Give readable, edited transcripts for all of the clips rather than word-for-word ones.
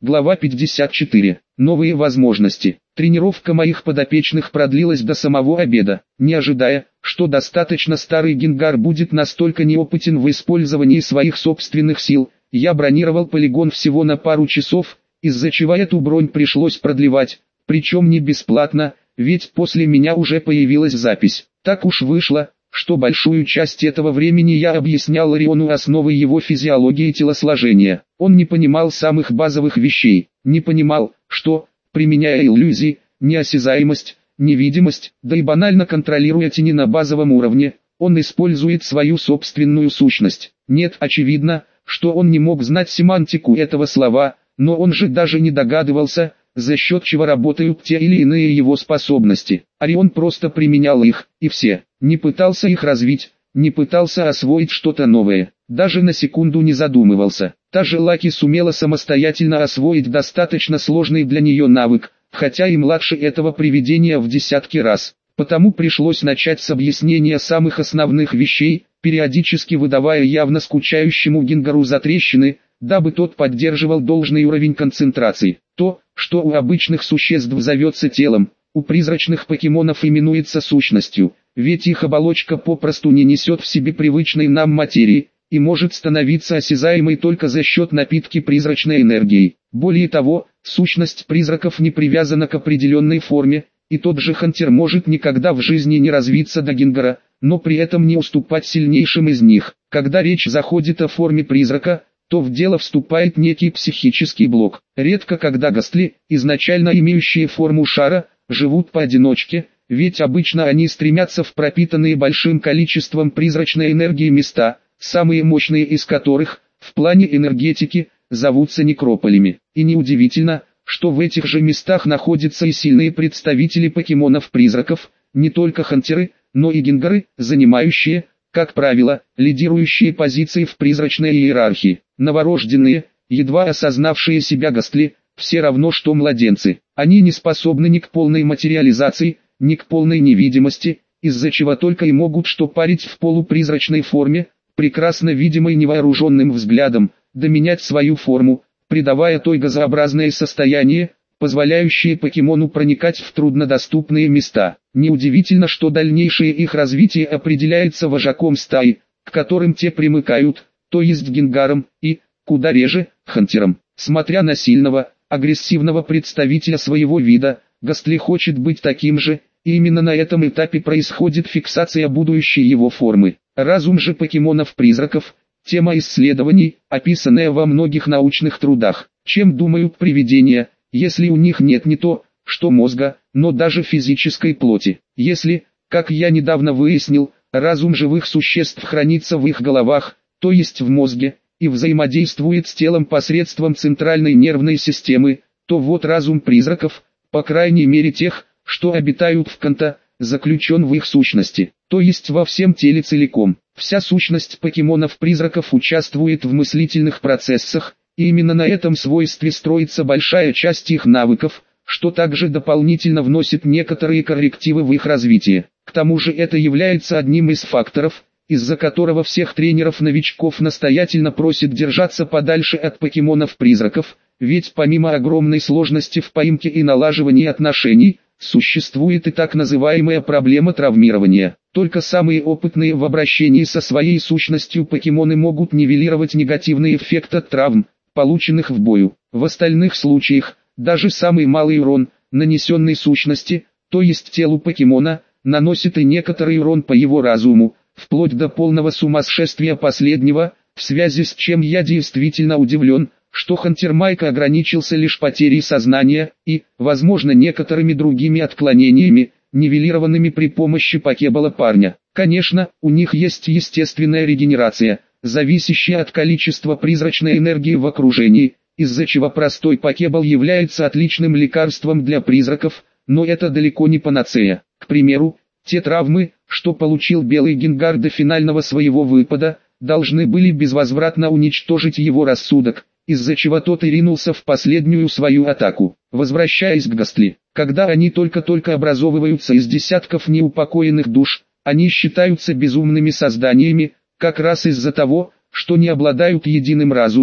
Глава 54. Новые возможности. Тренировка моих подопечных продлилась до самого обеда, не ожидая, что достаточно старый Генгар будет настолько неопытен в использовании своих собственных сил. Я бронировал полигон всего на пару часов, из-за чего эту бронь пришлось продлевать, причем не бесплатно, ведь после меня уже появилась запись. Так уж вышло, что большую часть этого времени я объяснял Ориону основы его физиологии и телосложения. Он не понимал самых базовых вещей, не понимал, что, применяя иллюзии, неосязаемость, невидимость, да и банально контролируя тени на базовом уровне, он использует свою собственную сущность. Нет, очевидно, что он не мог знать семантику этого слова, но он же даже не догадывался, за счет чего работают те или иные его способности. Орион просто применял их, и все. Не пытался их развить, не пытался освоить что-то новое, даже на секунду не задумывался. Та же Лаки сумела самостоятельно освоить достаточно сложный для нее навык, хотя и младше этого привидения в десятки раз. Потому пришлось начать с объяснения самых основных вещей, периодически выдавая явно скучающему Генгару затрещины, дабы тот поддерживал должный уровень концентрации. То, что у обычных существ зовется телом, у призрачных покемонов именуется сущностью, ведь их оболочка попросту не несет в себе привычной нам материи, и может становиться осязаемой только за счет напитки призрачной энергией. Более того, сущность призраков не привязана к определенной форме, и тот же Хантер может никогда в жизни не развиться до Генгара, но при этом не уступать сильнейшим из них. Когда речь заходит о форме призрака, то в дело вступает некий психический блок. Редко когда гастли, изначально имеющие форму шара, живут поодиночке, ведь обычно они стремятся в пропитанные большим количеством призрачной энергии места, самые мощные из которых, в плане энергетики, зовутся некрополями. И неудивительно, что в этих же местах находятся и сильные представители покемонов-призраков, не только хантеры, но и генгары, занимающие, как правило, лидирующие позиции в призрачной иерархии. Новорожденные, едва осознавшие себя гастли, все равно что младенцы. Они не способны ни к полной материализации, ни к полной невидимости, из-за чего только и могут что парить в полупризрачной форме, прекрасно видимой невооруженным взглядом, да менять свою форму, придавая той газообразное состояние, позволяющее покемону проникать в труднодоступные места. Неудивительно, что дальнейшее их развитие определяется вожаком стаи, к которым те примыкают, то есть генгаром, и, куда реже, хантером. Смотря на сильного, агрессивного представителя своего вида, гастли хочет быть таким же, и именно на этом этапе происходит фиксация будущей его формы. Разум же покемонов-призраков – тема исследований, описанная во многих научных трудах. Чем думают привидения, если у них нет не то, что мозга, но даже физической плоти? Если, как я недавно выяснил, разум живых существ хранится в их головах, то есть в мозге, и взаимодействует с телом посредством центральной нервной системы, то вот разум призраков, по крайней мере тех, что обитают в Канто, заключен в их сущности, то есть во всем теле целиком. Вся сущность покемонов-призраков участвует в мыслительных процессах, и именно на этом свойстве строится большая часть их навыков, что также дополнительно вносит некоторые коррективы в их развитие. К тому же это является одним из факторов, из-за которого всех тренеров-новичков настоятельно просят держаться подальше от покемонов-призраков, ведь помимо огромной сложности в поимке и налаживании отношений, существует и так называемая проблема травмирования. Только самые опытные в обращении со своей сущностью покемоны могут нивелировать негативный эффект от травм, полученных в бою. В остальных случаях, даже самый малый урон, нанесенный сущности, то есть телу покемона, наносит и некоторый урон по его разуму, вплоть до полного сумасшествия последнего, в связи с чем я действительно удивлен, что Хантер Майк ограничился лишь потерей сознания и, возможно, некоторыми другими отклонениями, нивелированными при помощи покебола парня. Конечно, у них есть естественная регенерация, зависящая от количества призрачной энергии в окружении, из-за чего простой покебол является отличным лекарством для призраков, но это далеко не панацея. К примеру, те травмы, что получил белый Генгар до финального своего выпада, должны были безвозвратно уничтожить его рассудок, из-за чего тот и ринулся в последнюю свою атаку. Возвращаясь к Гастли, когда они только-только образовываются из десятков неупокоенных душ, они считаются безумными созданиями, как раз из-за того, что не обладают единым разумом,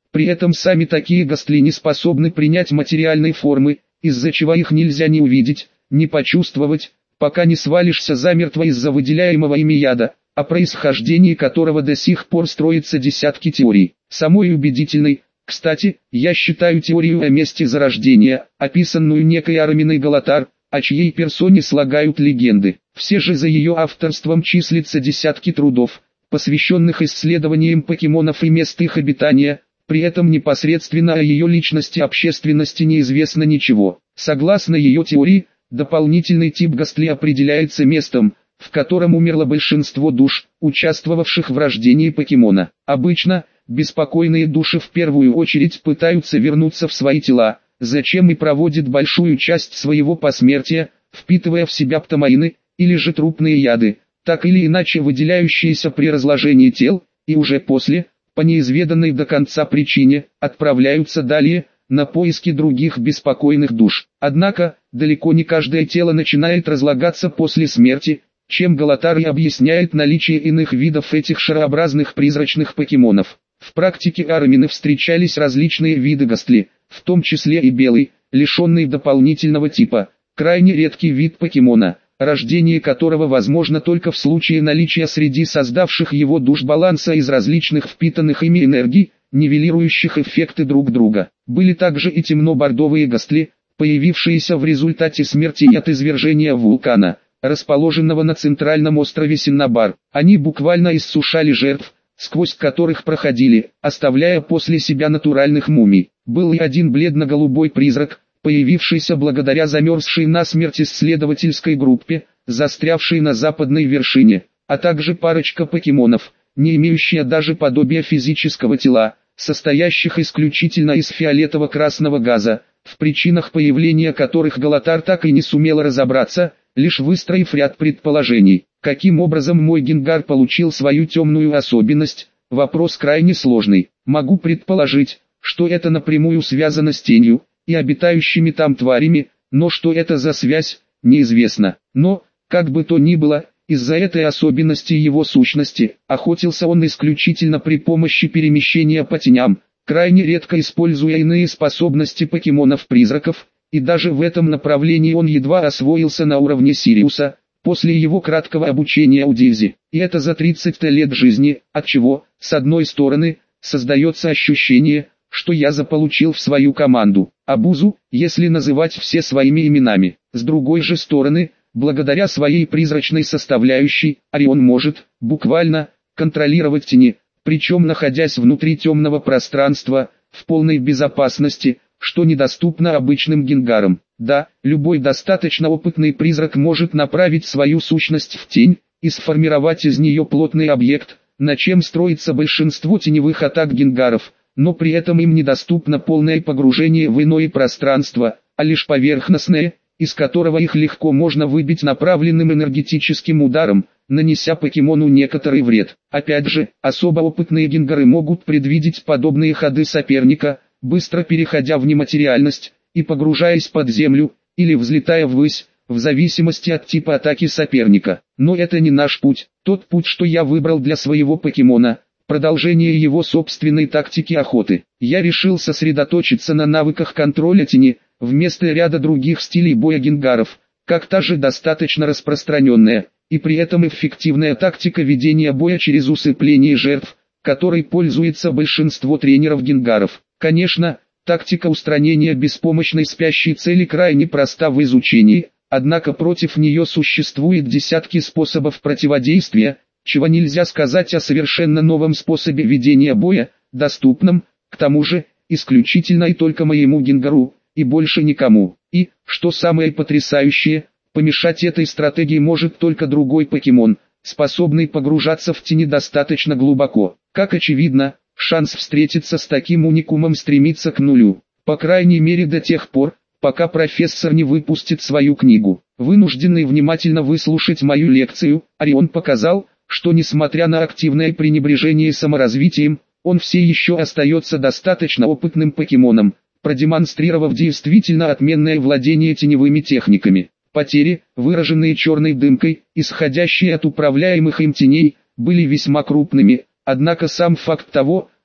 При этом сами такие гастли не способны принять материальной формы, из-за чего их нельзя ни увидеть, ни почувствовать, пока не свалишься замертво из-за выделяемого ими яда, о происхождении которого до сих пор строятся десятки теорий. Самой убедительной, кстати, я считаю теорию о месте зарождения, описанную некой Арминой Галатар, о чьей персоне слагают легенды. Все же за ее авторством числятся десятки трудов, посвященных исследованиям покемонов и мест их обитания, при этом непосредственно о ее личности общественности неизвестно ничего. Согласно ее теории, дополнительный тип гастли определяется местом, в котором умерло большинство душ, участвовавших в рождении покемона. Обычно, беспокойные души в первую очередь пытаются вернуться в свои тела, зачем и проводят большую часть своего посмертия, впитывая в себя птамаины, или же трупные яды, так или иначе выделяющиеся при разложении тел, и уже после, по неизведанной до конца причине, отправляются далее, на поиски других беспокойных душ. Однако, далеко не каждое тело начинает разлагаться после смерти, чем Галатар и объясняет наличие иных видов этих шарообразных призрачных покемонов. В практике Армины встречались различные виды гастли, в том числе и белый, лишенный дополнительного типа, крайне редкий вид покемона, рождение которого возможно только в случае наличия среди создавших его душ баланса из различных впитанных ими энергий, нивелирующих эффекты друг друга. Были также и темно-бордовые гастли, появившиеся в результате смерти и от извержения вулкана, расположенного на центральном острове Синнабар. Они буквально иссушали жертв, сквозь которых проходили, оставляя после себя натуральных мумий. Был и один бледно-голубой призрак, появившийся благодаря замерзшей насмерть исследовательской группе, застрявшей на западной вершине, а также парочка покемонов, не имеющая даже подобия физического тела, состоящих исключительно из фиолетово-красного газа, в причинах появления которых Галатар так и не сумел разобраться, лишь выстроив ряд предположений. Каким образом мой Генгар получил свою темную особенность, вопрос крайне сложный. Могу предположить, что это напрямую связано с тенью и обитающими там тварями, но что это за связь, неизвестно. Но, как бы то ни было, из-за этой особенности его сущности, охотился он исключительно при помощи перемещения по теням, крайне редко используя иные способности покемонов-призраков, и даже в этом направлении он едва освоился на уровне Сириуса, после его краткого обучения у Дейзи. И это за 30 лет жизни, отчего, с одной стороны, создается ощущение, что я заполучил в свою команду Абузу, если называть все своими именами. С другой же стороны, благодаря своей призрачной составляющей, Орион может, буквально, контролировать тени, причем находясь внутри темного пространства, в полной безопасности, что недоступно обычным генгарам. Да, любой достаточно опытный призрак может направить свою сущность в тень, и сформировать из нее плотный объект, на чем строится большинство теневых атак генгаров, но при этом им недоступно полное погружение в иное пространство, а лишь поверхностное, из которого их легко можно выбить направленным энергетическим ударом, нанеся покемону некоторый вред. Опять же, особо опытные генгары могут предвидеть подобные ходы соперника, быстро переходя в нематериальность, и погружаясь под землю, или взлетая ввысь, в зависимости от типа атаки соперника. Но это не наш путь. Тот путь, что я выбрал для своего покемона, продолжение его собственной тактики охоты. Я решил сосредоточиться на навыках контроля тени, вместо ряда других стилей боя генгаров, как та же достаточно распространенная, и при этом эффективная тактика ведения боя через усыпление жертв, которой пользуется большинство тренеров генгаров. Конечно, тактика устранения беспомощной спящей цели крайне проста в изучении, однако против нее существует десятки способов противодействия, чего нельзя сказать о совершенно новом способе ведения боя, доступном, к тому же, исключительно и только моему генгару, и больше никому. И, что самое потрясающее, помешать этой стратегии может только другой покемон, способный погружаться в тени достаточно глубоко. Как очевидно, шанс встретиться с таким уникумом стремится к нулю, по крайней мере до тех пор, пока профессор не выпустит свою книгу. Вынужденный внимательно выслушать мою лекцию, Орион показал, что несмотря на активное пренебрежение саморазвитием, он все еще остается достаточно опытным покемоном, продемонстрировав действительно отменное владение теневыми техниками. Потери, выраженные черной дымкой, исходящие от управляемых им теней, были весьма крупными, однако сам факт того,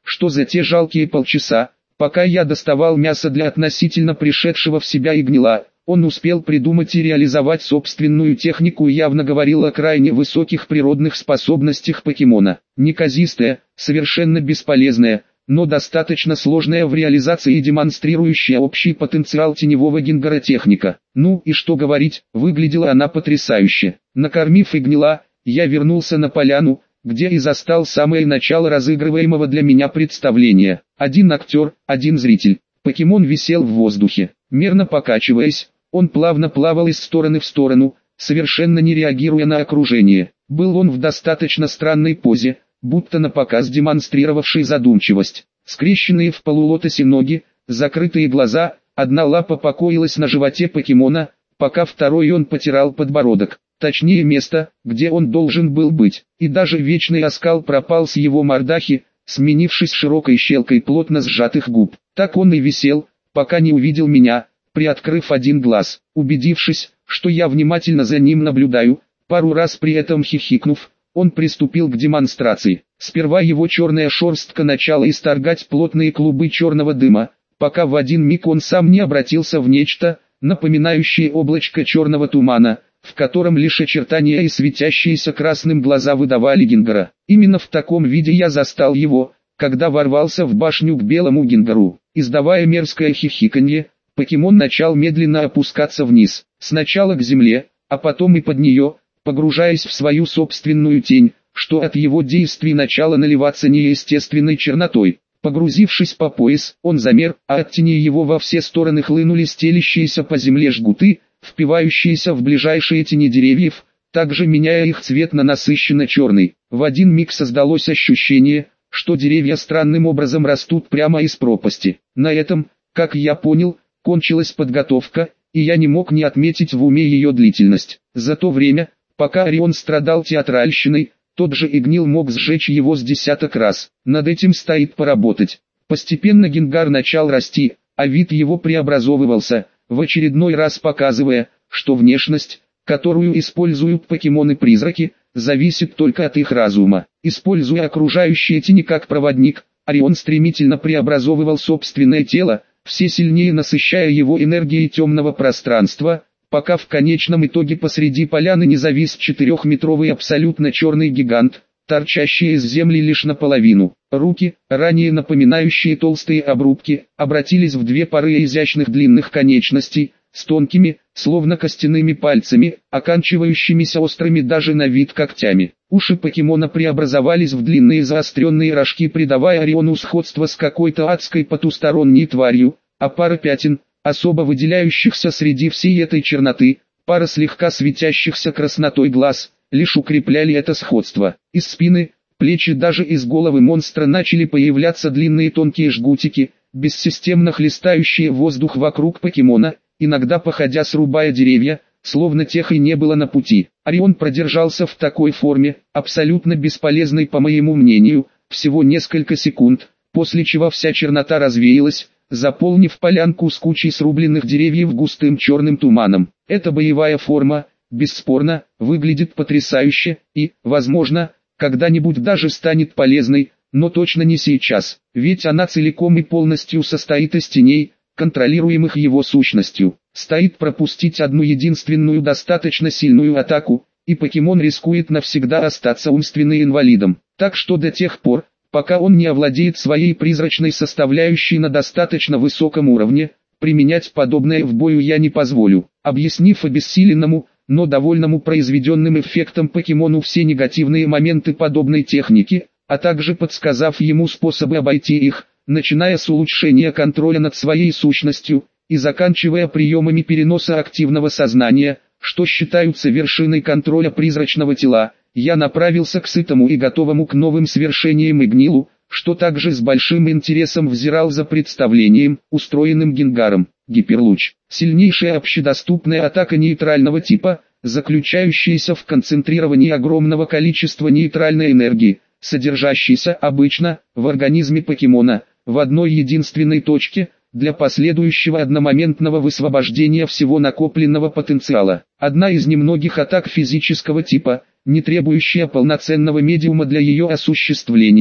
что за те жалкие полчаса, пока я доставал мясо для относительно пришедшего в себя Игнила, он успел придумать и реализовать собственную технику и явно говорил о крайне высоких природных способностях покемона. Неказистая, совершенно бесполезная, но достаточно сложная в реализации и демонстрирующая общий потенциал теневого Генгара техника. Ну и что говорить, выглядела она потрясающе. Накормив Игнила, я вернулся на поляну, где и застал самое начало разыгрываемого для меня представления. Один актер, один зритель. Покемон висел в воздухе, мерно покачиваясь, он плавно плавал из стороны в сторону, совершенно не реагируя на окружение. Был он в достаточно странной позе, будто напоказ демонстрировавший задумчивость. Скрещенные в полулотосе ноги, закрытые глаза, одна лапа покоилась на животе покемона, пока второй он потирал подбородок. Точнее место, где он должен был быть. И даже вечный оскал пропал с его мордахи, сменившись широкой щелкой плотно сжатых губ. Так он и висел, пока не увидел меня, приоткрыв один глаз. Убедившись, что я внимательно за ним наблюдаю, пару раз при этом хихикнув, он приступил к демонстрации. Сперва его черная шерстка начала исторгать плотные клубы черного дыма, пока в один миг он сам не обратился в нечто, напоминающее облачко черного тумана, в котором лишь очертания и светящиеся красным глаза выдавали Генгара. Именно в таком виде я застал его, когда ворвался в башню к белому Генгару. Издавая мерзкое хихиканье, покемон начал медленно опускаться вниз, сначала к земле, а потом и под нее, погружаясь в свою собственную тень, что от его действий начало наливаться неестественной чернотой. Погрузившись по пояс, он замер, а от тени его во все стороны хлынули стелящиеся по земле жгуты, впивающиеся в ближайшие тени деревьев, также меняя их цвет на насыщенно черный. В один миг создалось ощущение, что деревья странным образом растут прямо из пропасти. На этом, как я понял, кончилась подготовка, и я не мог не отметить в уме ее длительность. За то время, пока Орион страдал театральщиной, тот же Игнил мог сжечь его с десяток раз. Над этим стоит поработать. Постепенно Генгар начал расти, а вид его преобразовывался, в очередной раз показывая, что внешность, которую используют покемоны-призраки, зависит только от их разума. Используя окружающие тени как проводник, Орион стремительно преобразовывал собственное тело, все сильнее насыщая его энергией темного пространства, пока в конечном итоге посреди поляны не завис 4-метровый абсолютно черный гигант, торчащий из земли лишь наполовину. Руки, ранее напоминающие толстые обрубки, обратились в две пары изящных длинных конечностей, с тонкими, словно костяными пальцами, оканчивающимися острыми даже на вид когтями. Уши покемона преобразовались в длинные заостренные рожки, придавая Ориону сходство с какой-то адской потусторонней тварью, а пара пятен, особо выделяющихся среди всей этой черноты, пара слегка светящихся краснотой глаз, лишь укрепляли это сходство. Из спины, плеч и даже из головы монстра начали появляться длинные тонкие жгутики, бессистемно хлестающие воздух вокруг покемона, иногда походя срубая деревья, словно тех и не было на пути. Орион продержался в такой форме, абсолютно бесполезной по моему мнению, всего несколько секунд, после чего вся чернота развеялась, заполнив полянку с кучей срубленных деревьев густым черным туманом. Эта боевая форма, бесспорно, выглядит потрясающе и, возможно, когда-нибудь даже станет полезной, но точно не сейчас, ведь она целиком и полностью состоит из теней, контролируемых его сущностью. Стоит пропустить одну единственную достаточно сильную атаку, и покемон рискует навсегда остаться умственно инвалидом. Так что до тех пор, пока он не овладеет своей призрачной составляющей на достаточно высоком уровне, применять подобное в бою я не позволю. Объяснив обессиленному, но довольному произведенным эффектом покемону все негативные моменты подобной техники, а также подсказав ему способы обойти их, начиная с улучшения контроля над своей сущностью, и заканчивая приемами переноса активного сознания, что считаются вершиной контроля призрачного тела, я направился к сытому и готовому к новым свершениям Игнилу, что также с большим интересом взирал за представлением, устроенным Генгаром. Гиперлуч. Сильнейшая общедоступная атака нейтрального типа, заключающаяся в концентрировании огромного количества нейтральной энергии, содержащейся обычно в организме покемона, в одной единственной точке, для последующего одномоментного высвобождения всего накопленного потенциала. Одна из немногих атак физического типа, не требующая полноценного медиума для ее осуществления,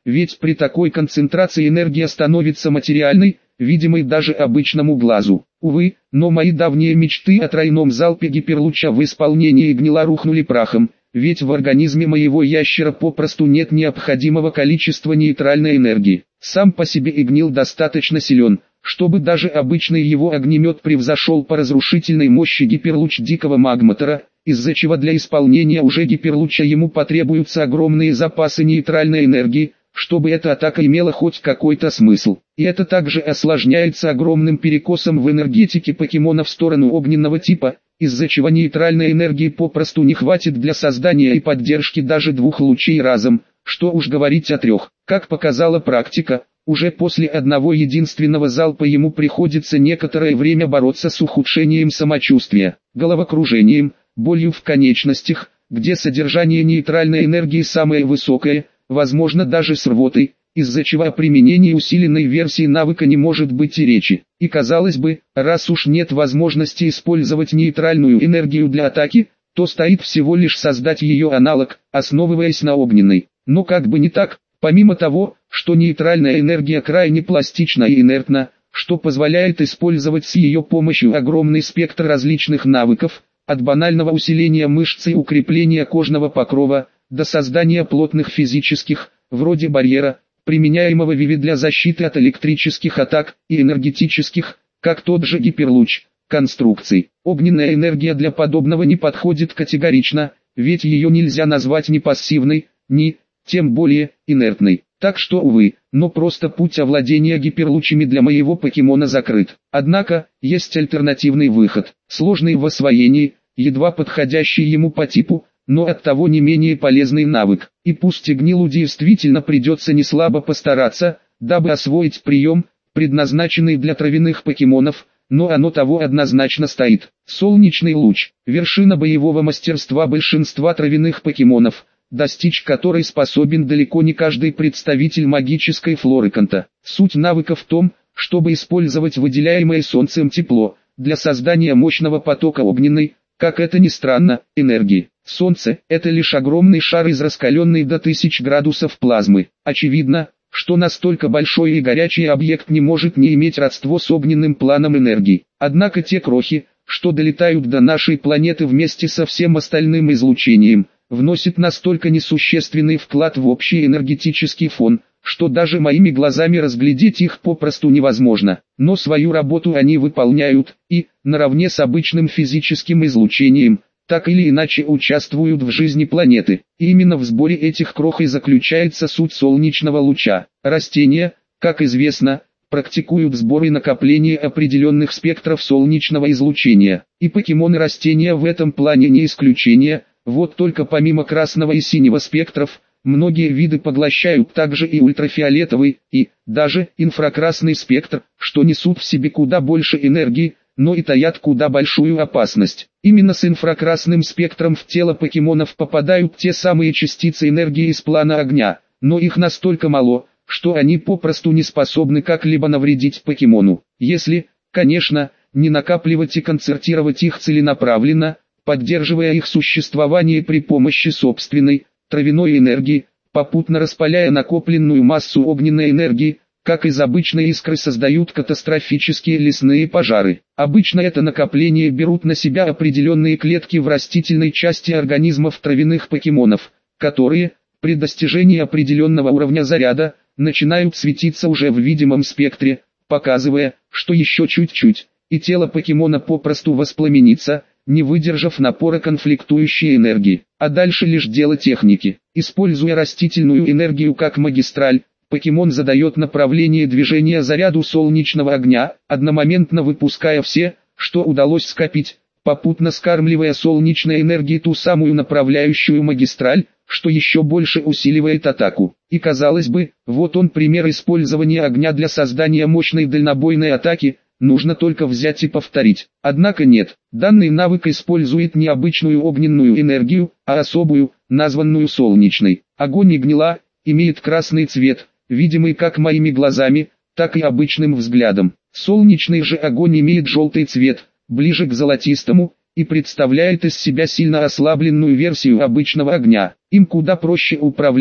ведь при такой концентрации энергия становится материальной, видимой даже обычному глазу. Увы, но мои давние мечты о тройном залпе гиперлуча в исполнении Игнила рухнули прахом, ведь в организме моего ящера попросту нет необходимого количества нейтральной энергии. Сам по себе Игнил достаточно силен, чтобы даже обычный его огнемет превзошел по разрушительной мощи гиперлуч дикого магматора, из-за чего для исполнения уже гиперлуча ему потребуются огромные запасы нейтральной энергии, чтобы эта атака имела хоть какой-то смысл. И это также осложняется огромным перекосом в энергетике покемона в сторону огненного типа, из-за чего нейтральной энергии попросту не хватит для создания и поддержки даже 2 лучей разом, что уж говорить о 3. Как показала практика, уже после одного единственного залпа ему приходится некоторое время бороться с ухудшением самочувствия, головокружением, болью в конечностях, где содержание нейтральной энергии самое высокое, возможно даже с рвотой, из-за чего о применении усиленной версии навыка не может быть и речи. И казалось бы, раз уж нет возможности использовать нейтральную энергию для атаки, то стоит всего лишь создать ее аналог, основываясь на огненной. Но как бы не так, помимо того, что нейтральная энергия крайне пластична и инертна, что позволяет использовать с ее помощью огромный спектр различных навыков, от банального усиления мышц и укрепления кожного покрова, до создания плотных физических, вроде барьера, применяемого для защиты от электрических атак, и энергетических, как тот же гиперлуч, конструкций. Огненная энергия для подобного не подходит категорично, ведь ее нельзя назвать ни пассивной, ни, тем более, инертной. Так что, увы, но просто путь овладения гиперлучами для моего покемона закрыт. Однако, есть альтернативный выход, сложный в освоении, едва подходящий ему по типу, но оттого не менее полезный навык. И пусть Игнилу действительно придется неслабо постараться, дабы освоить прием, предназначенный для травяных покемонов, но оно того однозначно стоит. Солнечный луч, вершина боевого мастерства большинства травяных покемонов, достичь которой способен далеко не каждый представитель магической флоры Канта. Суть навыка в том, чтобы использовать выделяемое солнцем тепло, для создания мощного потока огненной, как это ни странно, энергии. Солнце – это лишь огромный шар из раскаленной до 1000 градусов плазмы. Очевидно, что настолько большой и горячий объект не может не иметь родство с огненным планом энергии. Однако те крохи, что долетают до нашей планеты вместе со всем остальным излучением, вносят настолько несущественный вклад в общий энергетический фон, что даже моими глазами разглядеть их попросту невозможно. Но свою работу они выполняют, и, наравне с обычным физическим излучением, так или иначе участвуют в жизни планеты. И именно в сборе этих крох и заключается суть солнечного луча. Растения, как известно, практикуют сбор и накопление определенных спектров солнечного излучения. И покемоны растения в этом плане не исключение. Вот только помимо красного и синего спектров, многие виды поглощают также и ультрафиолетовый, и даже инфракрасный спектр, что несут в себе куда больше энергии, но и таят куда большую опасность. Именно с инфракрасным спектром в тело покемонов попадают те самые частицы энергии из плана огня, но их настолько мало, что они попросту не способны как-либо навредить покемону. Если, конечно, не накапливать и концентрировать их целенаправленно, поддерживая их существование при помощи собственной, травяной энергии, попутно распаляя накопленную массу огненной энергии, как из обычной искры создают катастрофические лесные пожары. Обычно это накопление берут на себя определенные клетки в растительной части организмов травяных покемонов, которые, при достижении определенного уровня заряда, начинают светиться уже в видимом спектре, показывая, что еще чуть-чуть, и тело покемона попросту воспламенится, не выдержав напора конфликтующей энергии. А дальше лишь дело техники. Используя растительную энергию как магистраль, покемон задает направление движения заряду солнечного огня, одномоментно выпуская все, что удалось скопить, попутно скармливая солнечной энергией ту самую направляющую магистраль, что еще больше усиливает атаку. И казалось бы, вот он пример использования огня для создания мощной дальнобойной атаки, нужно только взять и повторить. Однако нет, данный навык использует не обычную огненную энергию, а особую, названную солнечной. Огонь Игнила имеет красный цвет, видимый как моими глазами, так и обычным взглядом. Солнечный же огонь имеет желтый цвет, ближе к золотистому, и представляет из себя сильно ослабленную версию обычного огня. Им куда проще управлять,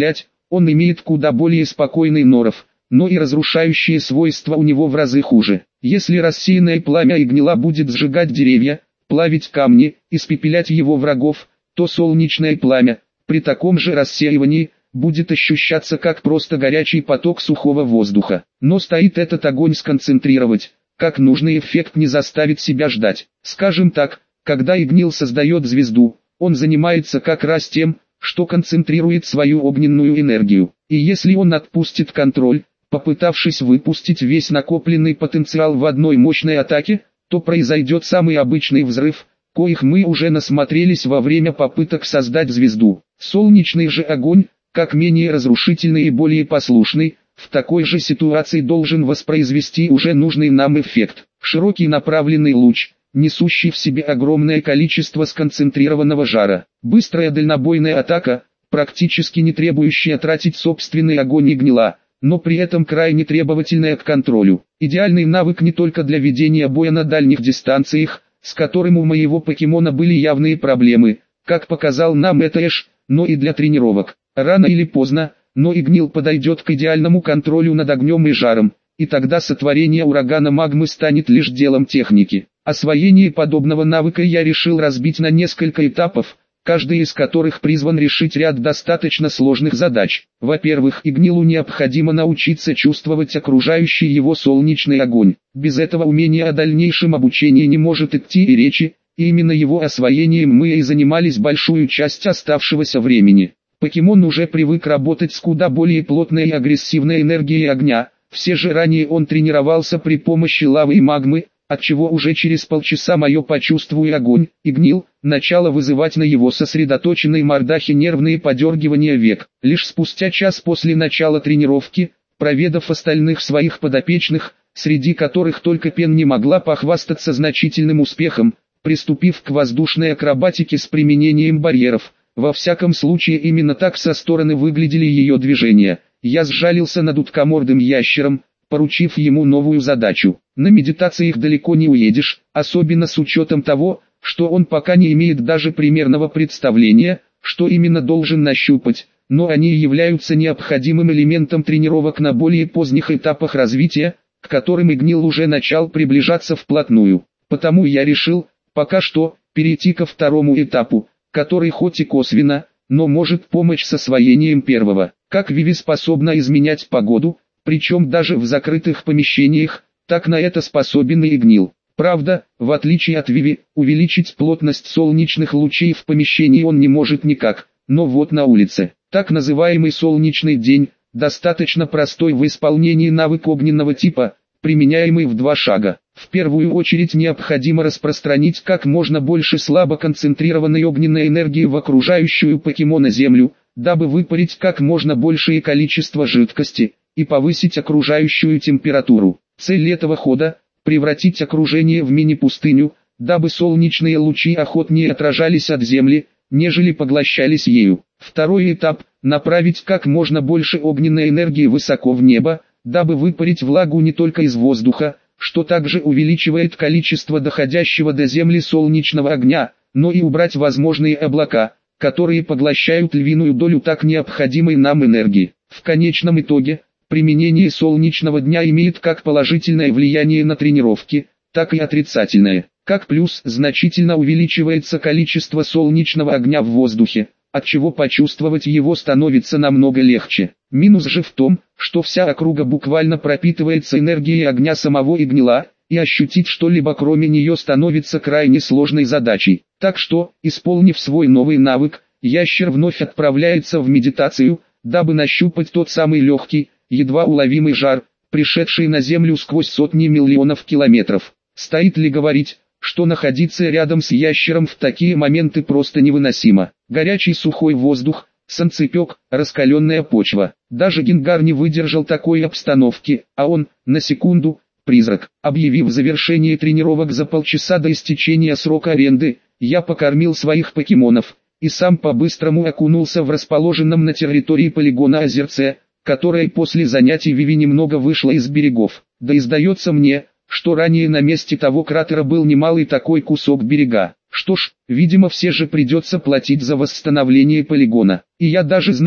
Он имеет куда более спокойный норов, но и разрушающие свойства у него в разы хуже. Если рассеянное пламя Игнила будет сжигать деревья, плавить камни, испепелять его врагов, то солнечное пламя, при таком же рассеивании, будет ощущаться как просто горячий поток сухого воздуха. Но стоит этот огонь сконцентрировать, как нужный эффект не заставит себя ждать. Скажем так, когда Игнил создает звезду, он занимается как раз тем, что концентрирует свою огненную энергию. И если он отпустит контроль, попытавшись выпустить весь накопленный потенциал в одной мощной атаке, то произойдет самый обычный взрыв, коих мы уже насмотрелись во время попыток создать звезду. Солнечный же огонь, как менее разрушительный и более послушный, в такой же ситуации должен воспроизвести уже нужный нам эффект. Широкий направленный луч, несущий в себе огромное количество сконцентрированного жара. Быстрая дальнобойная атака, практически не требующая тратить собственный огонь Игнила, но при этом крайне требовательная к контролю. Идеальный навык не только для ведения боя на дальних дистанциях, с которым у моего покемона были явные проблемы, как показал нам это Эш, но и для тренировок. Рано или поздно, но Игнил подойдет к идеальному контролю над огнем и жаром, и тогда сотворение урагана магмы станет лишь делом техники. Освоение подобного навыка я решил разбить на несколько этапов, каждый из которых призван решить ряд достаточно сложных задач. Во-первых, Игнилу необходимо научиться чувствовать окружающий его солнечный огонь. Без этого умения о дальнейшем обучении не может идти и речи, и именно его освоением мы и занимались большую часть оставшегося времени. Покемон уже привык работать с куда более плотной и агрессивной энергией огня, все же ранее он тренировался при помощи лавы и магмы, отчего уже через полчаса мое «почувствуй огонь» Игнил начало вызывать на его сосредоточенной мордахе нервные подергивания век. Лишь спустя час после начала тренировки, проведав остальных своих подопечных, среди которых только Пен не могла похвастаться значительным успехом, приступив к воздушной акробатике с применением барьеров, во всяком случае именно так со стороны выглядели ее движения, я сжалился над уткомордым ящером, поручив ему новую задачу. На медитациях далеко не уедешь, особенно с учетом того, что он пока не имеет даже примерного представления, что именно должен нащупать, но они являются необходимым элементом тренировок на более поздних этапах развития, к которым Игнил уже начал приближаться вплотную. Потому я решил, пока что, перейти ко второму этапу, который хоть и косвенно, но может помочь с освоением первого. Как Виви способна изменять погоду, причем даже в закрытых помещениях, так на это способен и Игнил. Правда, в отличие от Виви, увеличить плотность солнечных лучей в помещении он не может никак, но вот на улице. Так называемый солнечный день, достаточно простой в исполнении навык огненного типа, применяемый в 2 шага. В первую очередь необходимо распространить как можно больше слабо концентрированной огненной энергии в окружающую покемона землю, дабы выпарить как можно большее количество жидкости и повысить окружающую температуру. Цель этого хода – превратить окружение в мини-пустыню, дабы солнечные лучи охотнее отражались от земли, нежели поглощались ею. Второй этап – направить как можно больше огненной энергии высоко в небо, дабы выпарить влагу не только из воздуха, что также увеличивает количество доходящего до земли солнечного огня, но и убрать возможные облака, которые поглощают львиную долю так необходимой нам энергии. В конечном итоге, применение солнечного дня имеет как положительное влияние на тренировки, так и отрицательное. Как плюс значительно увеличивается количество солнечного огня в воздухе, отчего почувствовать его становится намного легче. Минус же в том, что вся округа буквально пропитывается энергией огня самого Игнила, и ощутить что-либо кроме нее становится крайне сложной задачей. Так что, исполнив свой новый навык, ящер вновь отправляется в медитацию, дабы нащупать тот самый легкий, едва уловимый жар, пришедший на Землю сквозь сотни миллионов километров. Стоит ли говорить, что находиться рядом с ящером в такие моменты просто невыносимо. Горячий сухой воздух, солнцепек, раскаленная почва. Даже Генгар не выдержал такой обстановки, а он, на секунду, призрак. Объявив завершение тренировок за полчаса до истечения срока аренды, я покормил своих покемонов, и сам по-быстрому окунулся в расположенном на территории полигона озерце, которое после занятий Виви немного вышло из берегов. Да и сдается мне, что ранее на месте того кратера был немалый такой кусок берега. Что ж, видимо все же придется платить за восстановление полигона. И я даже знаю,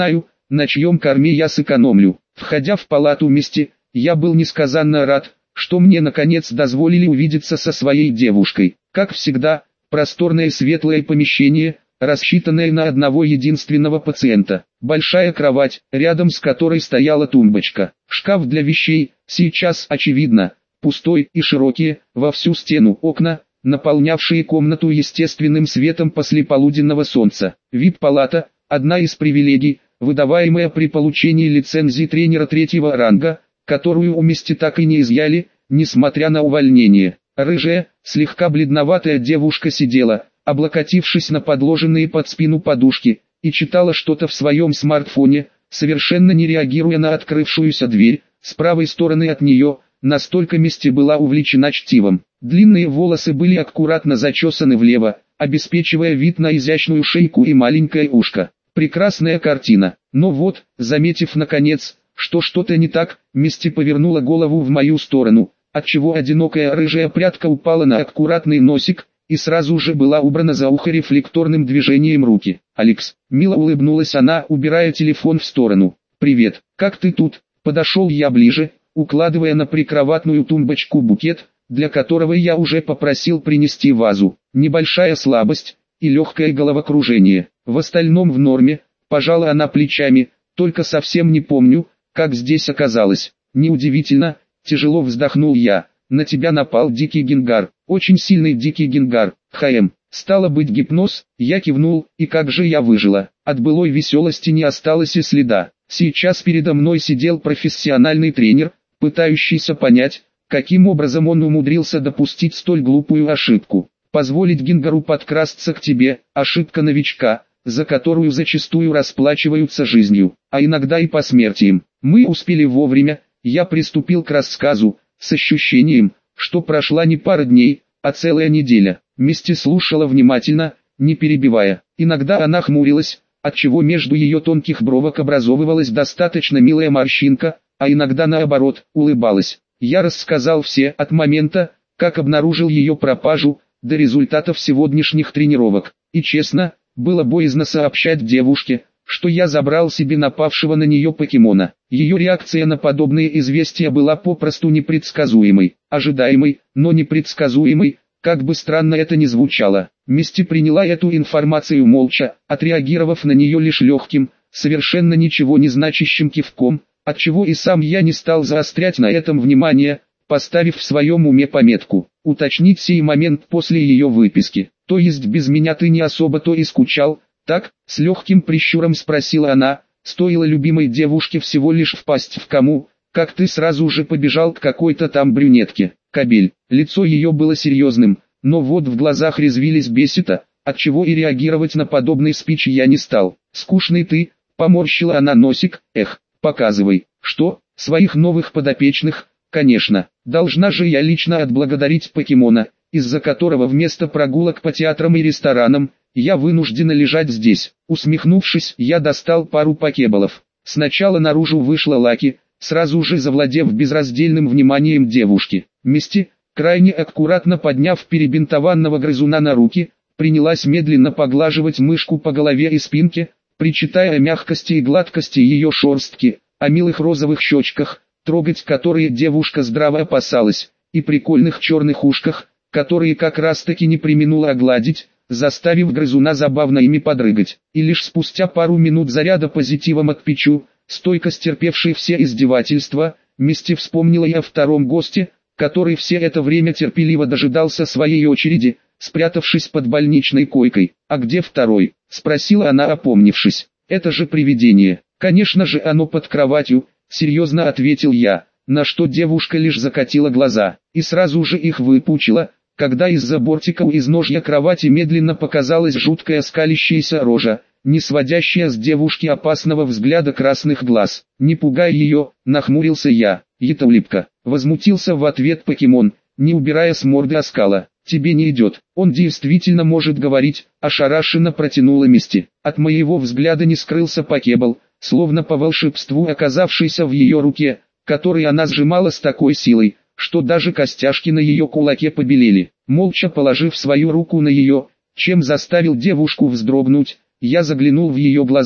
на чьем корме я сэкономлю. Входя в палату Мисти, я был несказанно рад, что мне наконец дозволили увидеться со своей девушкой. Как всегда, просторное светлое помещение, рассчитанное на одного единственного пациента. Большая кровать, рядом с которой стояла тумбочка. Шкаф для вещей, сейчас очевидно, пустой и широкие, во всю стену окна, наполнявшие комнату естественным светом послеполуденного солнца. Вип-палата – одна из привилегий, выдаваемая при получении лицензии тренера третьего ранга, которую у Мисти так и не изъяли, несмотря на увольнение. Рыжая, слегка бледноватая девушка сидела, облокотившись на подложенные под спину подушки, и читала что-то в своем смартфоне, совершенно не реагируя на открывшуюся дверь. С правой стороны от нее, настолько Мисти была увлечена чтивом. Длинные волосы были аккуратно зачесаны влево, обеспечивая вид на изящную шейку и маленькое ушко. Прекрасная картина. Но вот, заметив наконец, что что-то не так, Мисти повернула голову в мою сторону, отчего одинокая рыжая прядка упала на аккуратный носик, и сразу же была убрана за ухо рефлекторным движением руки. «Алекс», мило улыбнулась она, убирая телефон в сторону. «Привет, как ты тут?» Подошел я ближе, укладывая на прикроватную тумбочку букет, для которого я уже попросил принести вазу. Небольшая слабость и легкое головокружение. В остальном в норме, пожала она плечами, только совсем не помню, как здесь оказалось. Неудивительно, тяжело вздохнул я. На тебя напал дикий генгар, очень сильный дикий генгар. Стало быть гипноз, я кивнул, и как же я выжила. От былой веселости не осталось и следа. Сейчас передо мной сидел профессиональный тренер, пытающийся понять, каким образом он умудрился допустить столь глупую ошибку. Позволить генгару подкрасться к тебе – ошибка новичка, за которую зачастую расплачиваются жизнью, а иногда и посмертием. Мы успели вовремя, я приступил к рассказу, с ощущением, что прошла не пара дней, а целая неделя. Мисти слушала внимательно, не перебивая. Иногда она хмурилась, отчего между ее тонких бровок образовывалась достаточно милая морщинка, а иногда наоборот, улыбалась. Я рассказал все от момента, как обнаружил ее пропажу, до результатов сегодняшних тренировок. И честно, было боязно сообщать девушке, что я забрал себе напавшего на нее покемона. Ее реакция на подобные известия была попросту непредсказуемой, ожидаемой, но непредсказуемой, как бы странно это ни звучало. Мисти приняла эту информацию молча, отреагировав на нее лишь легким, совершенно ничего не значащим кивком, отчего и сам я не стал заострять на этом внимание, поставив в своем уме пометку, уточнить сей момент после ее выписки. То есть без меня ты не особо-то и скучал, так? С легким прищуром спросила она, стоило любимой девушке всего лишь впасть в кому, как ты сразу же побежал к какой-то там брюнетке. Кобель, лицо ее было серьезным, но вот в глазах резвились бесята, отчего и реагировать на подобный спич я не стал. Скучный ты, поморщила она носик, показывай, что, своих новых подопечных, конечно, должна же я лично отблагодарить покемона, из-за которого вместо прогулок по театрам и ресторанам, я вынуждена лежать здесь. Усмехнувшись, я достал пару покеболов. Сначала наружу вышла Лаки, сразу же завладев безраздельным вниманием девушки. Мисти, крайне аккуратно подняв перебинтованного грызуна на руки, принялась медленно поглаживать мышку по голове и спинке, причитая о мягкости и гладкости ее шерстки, о милых розовых щечках, трогать которые девушка здраво опасалась, и прикольных черных ушках, которые как раз таки не преминула огладить, заставив грызуна забавно ими подрыгать. И лишь спустя пару минут заряда позитивом от Пичу, стойко стерпевшей все издевательства, Мисти вспомнила и о втором госте, который все это время терпеливо дожидался своей очереди, спрятавшись под больничной койкой. «А где второй?» – спросила она, опомнившись. «Это же привидение». «Конечно же оно под кроватью», – серьезно ответил я, на что девушка лишь закатила глаза, и сразу же их выпучила, когда из-за бортика у изножья кровати медленно показалась жуткая скалящаяся рожа, не сводящая с девушки опасного взгляда красных глаз. «Не пугай ее», – нахмурился я. «Ятаулипка», – возмутился в ответ покемон, не убирая с морды оскала. «Тебе не идет, он действительно может говорить», – ошарашенно протянула Мисти. От моего взгляда не скрылся покебол, словно по волшебству оказавшийся в ее руке, который она сжимала с такой силой, что даже костяшки на ее кулаке побелели. Молча положив свою руку на ее, чем заставил девушку вздрогнуть, я заглянул в ее глаза.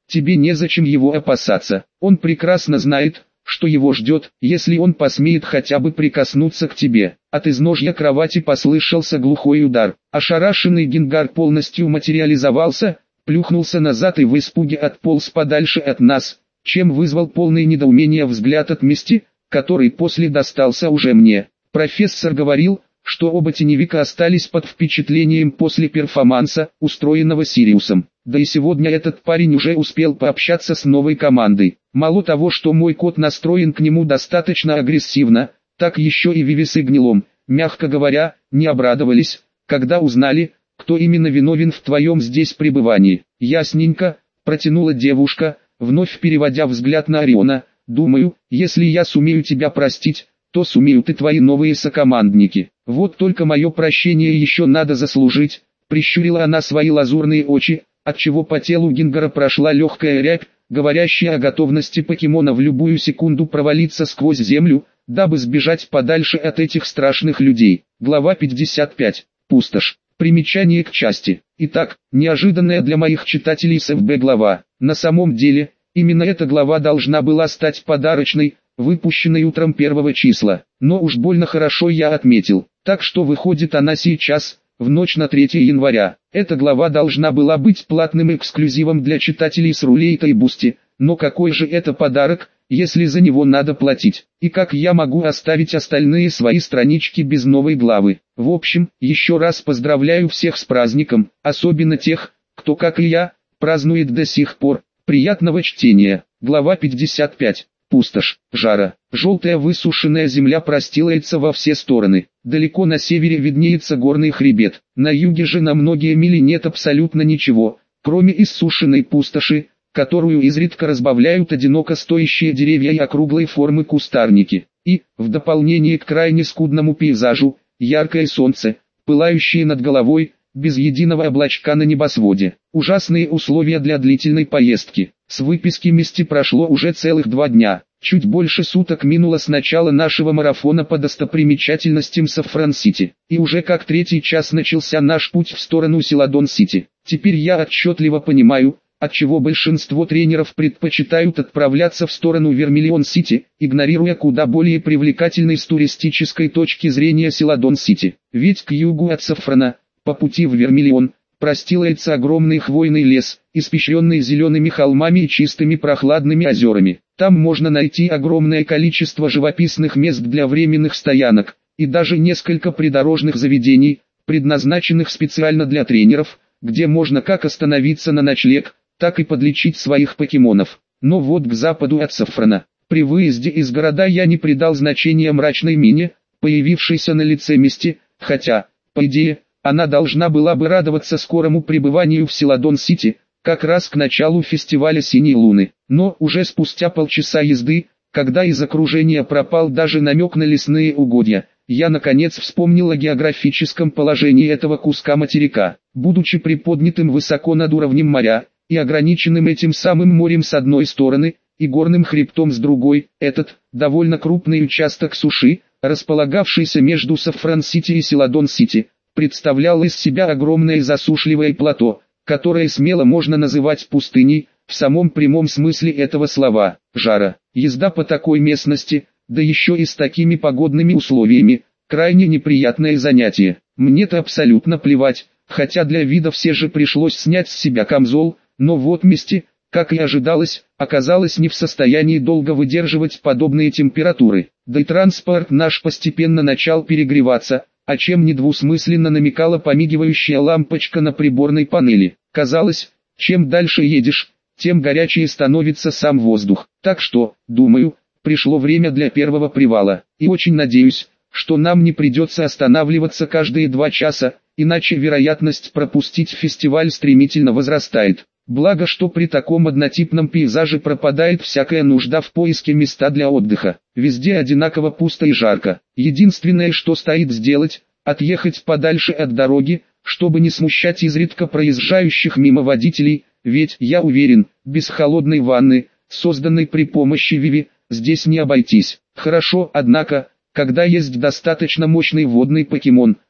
тебе незачем его опасаться. Он прекрасно знает, что его ждет, если он посмеет хотя бы прикоснуться к тебе. От изножья кровати послышался глухой удар. Ошарашенный Генгар полностью материализовался, плюхнулся назад и в испуге отполз подальше от нас, чем вызвал полное недоумение взгляд от Мисти, который после достался уже мне. Профессор говорил, что оба теневика остались под впечатлением после перформанса, устроенного Сириусом. Да и сегодня этот парень уже успел пообщаться с новой командой. Мало того, что мой кот настроен к нему достаточно агрессивно, так еще и Вивис и Гнилом, мягко говоря, не обрадовались, когда узнали, кто именно виновен в твоем здесь пребывании. Ясненько, протянула девушка, вновь переводя взгляд на Ориона. Думаю, если я сумею тебя простить, то сумеют и твои новые сокомандники. Вот только мое прощение еще надо заслужить. Прищурила она свои лазурные очи, отчего по телу Генгара прошла легкая рябь, говорящая о готовности покемона в любую секунду провалиться сквозь землю, дабы сбежать подальше от этих страшных людей. Глава 55. Пустошь. Примечание к части. Итак, неожиданная для моих читателей СФБ глава. На самом деле, именно эта глава должна была стать подарочной, выпущенной утром 1 числа. Но уж больно хорошо я отметил. Так что выходит она сейчас, в ночь на 3 января. Эта глава должна была быть платным эксклюзивом для читателей с Рулейта и Бусти. Но какой же это подарок, если за него надо платить? И как я могу оставить остальные свои странички без новой главы? В общем, еще раз поздравляю всех с праздником, особенно тех, кто, как и я, празднует до сих пор. Приятного чтения. Глава 55. Пустошь, жара. Желтая высушенная земля простилается во все стороны. Далеко на севере виднеется горный хребет. На юге же на многие мили нет абсолютно ничего, кроме иссушенной пустоши, которую изредка разбавляют одиноко стоящие деревья и округлой формы кустарники. И, в дополнение к крайне скудному пейзажу, яркое солнце, пылающее над головой, без единого облачка на небосводе. Ужасные условия для длительной поездки. С выписки Мисти прошло уже целых 2 дня. Чуть больше суток минуло с начала нашего марафона по достопримечательностям Сафран-Сити. И уже как 3-й час начался наш путь в сторону Силадон-Сити. Теперь я отчетливо понимаю, отчего большинство тренеров предпочитают отправляться в сторону Вермиллион-Сити, игнорируя куда более привлекательный с туристической точки зрения Силадон-Сити. Ведь к югу от Сафрана, по пути в Вермиллион, простилается огромный хвойный лес, испещренный зелеными холмами и чистыми прохладными озерами. Там можно найти огромное количество живописных мест для временных стоянок, и даже несколько придорожных заведений, предназначенных специально для тренеров, где можно как остановиться на ночлег, так и подлечить своих покемонов. Но вот к западу от Сафрана, при выезде из города я не придал значения мрачной мине, появившейся на лице Мисти, хотя, по идее, она должна была бы радоваться скорому прибыванию в Силадон-Сити, как раз к началу фестиваля Синей Луны. Но уже спустя полчаса езды, когда из окружения пропал даже намек на лесные угодья, я наконец вспомнил о географическом положении этого куска материка. Будучи приподнятым высоко над уровнем моря, и ограниченным этим самым морем с одной стороны, и горным хребтом с другой, этот, довольно крупный участок суши, располагавшийся между Сафран-Сити и Силадон-Сити, представлял из себя огромное засушливое плато, которое смело можно называть пустыней, в самом прямом смысле этого слова. Жара. Езда по такой местности, да еще и с такими погодными условиями, крайне неприятное занятие. Мне-то абсолютно плевать, хотя для вида все же пришлось снять с себя камзол, но вот Мисти, как и ожидалось, оказалась не в состоянии долго выдерживать подобные температуры. Да и транспорт наш постепенно начал перегреваться, о чем недвусмысленно намекала помигивающая лампочка на приборной панели. Казалось, чем дальше едешь, тем горячее становится сам воздух. Так что, думаю, пришло время для первого привала. И очень надеюсь, что нам не придется останавливаться каждые 2 часа, иначе вероятность пропустить фестиваль стремительно возрастает. Благо, что при таком однотипном пейзаже пропадает всякая нужда в поиске места для отдыха. Везде одинаково пусто и жарко. Единственное, что стоит сделать, отъехать подальше от дороги, чтобы не смущать изредка проезжающих мимо водителей, ведь, я уверен, без холодной ванны, созданной при помощи Виви, здесь не обойтись. Хорошо, однако, когда есть достаточно мощный водный покемон,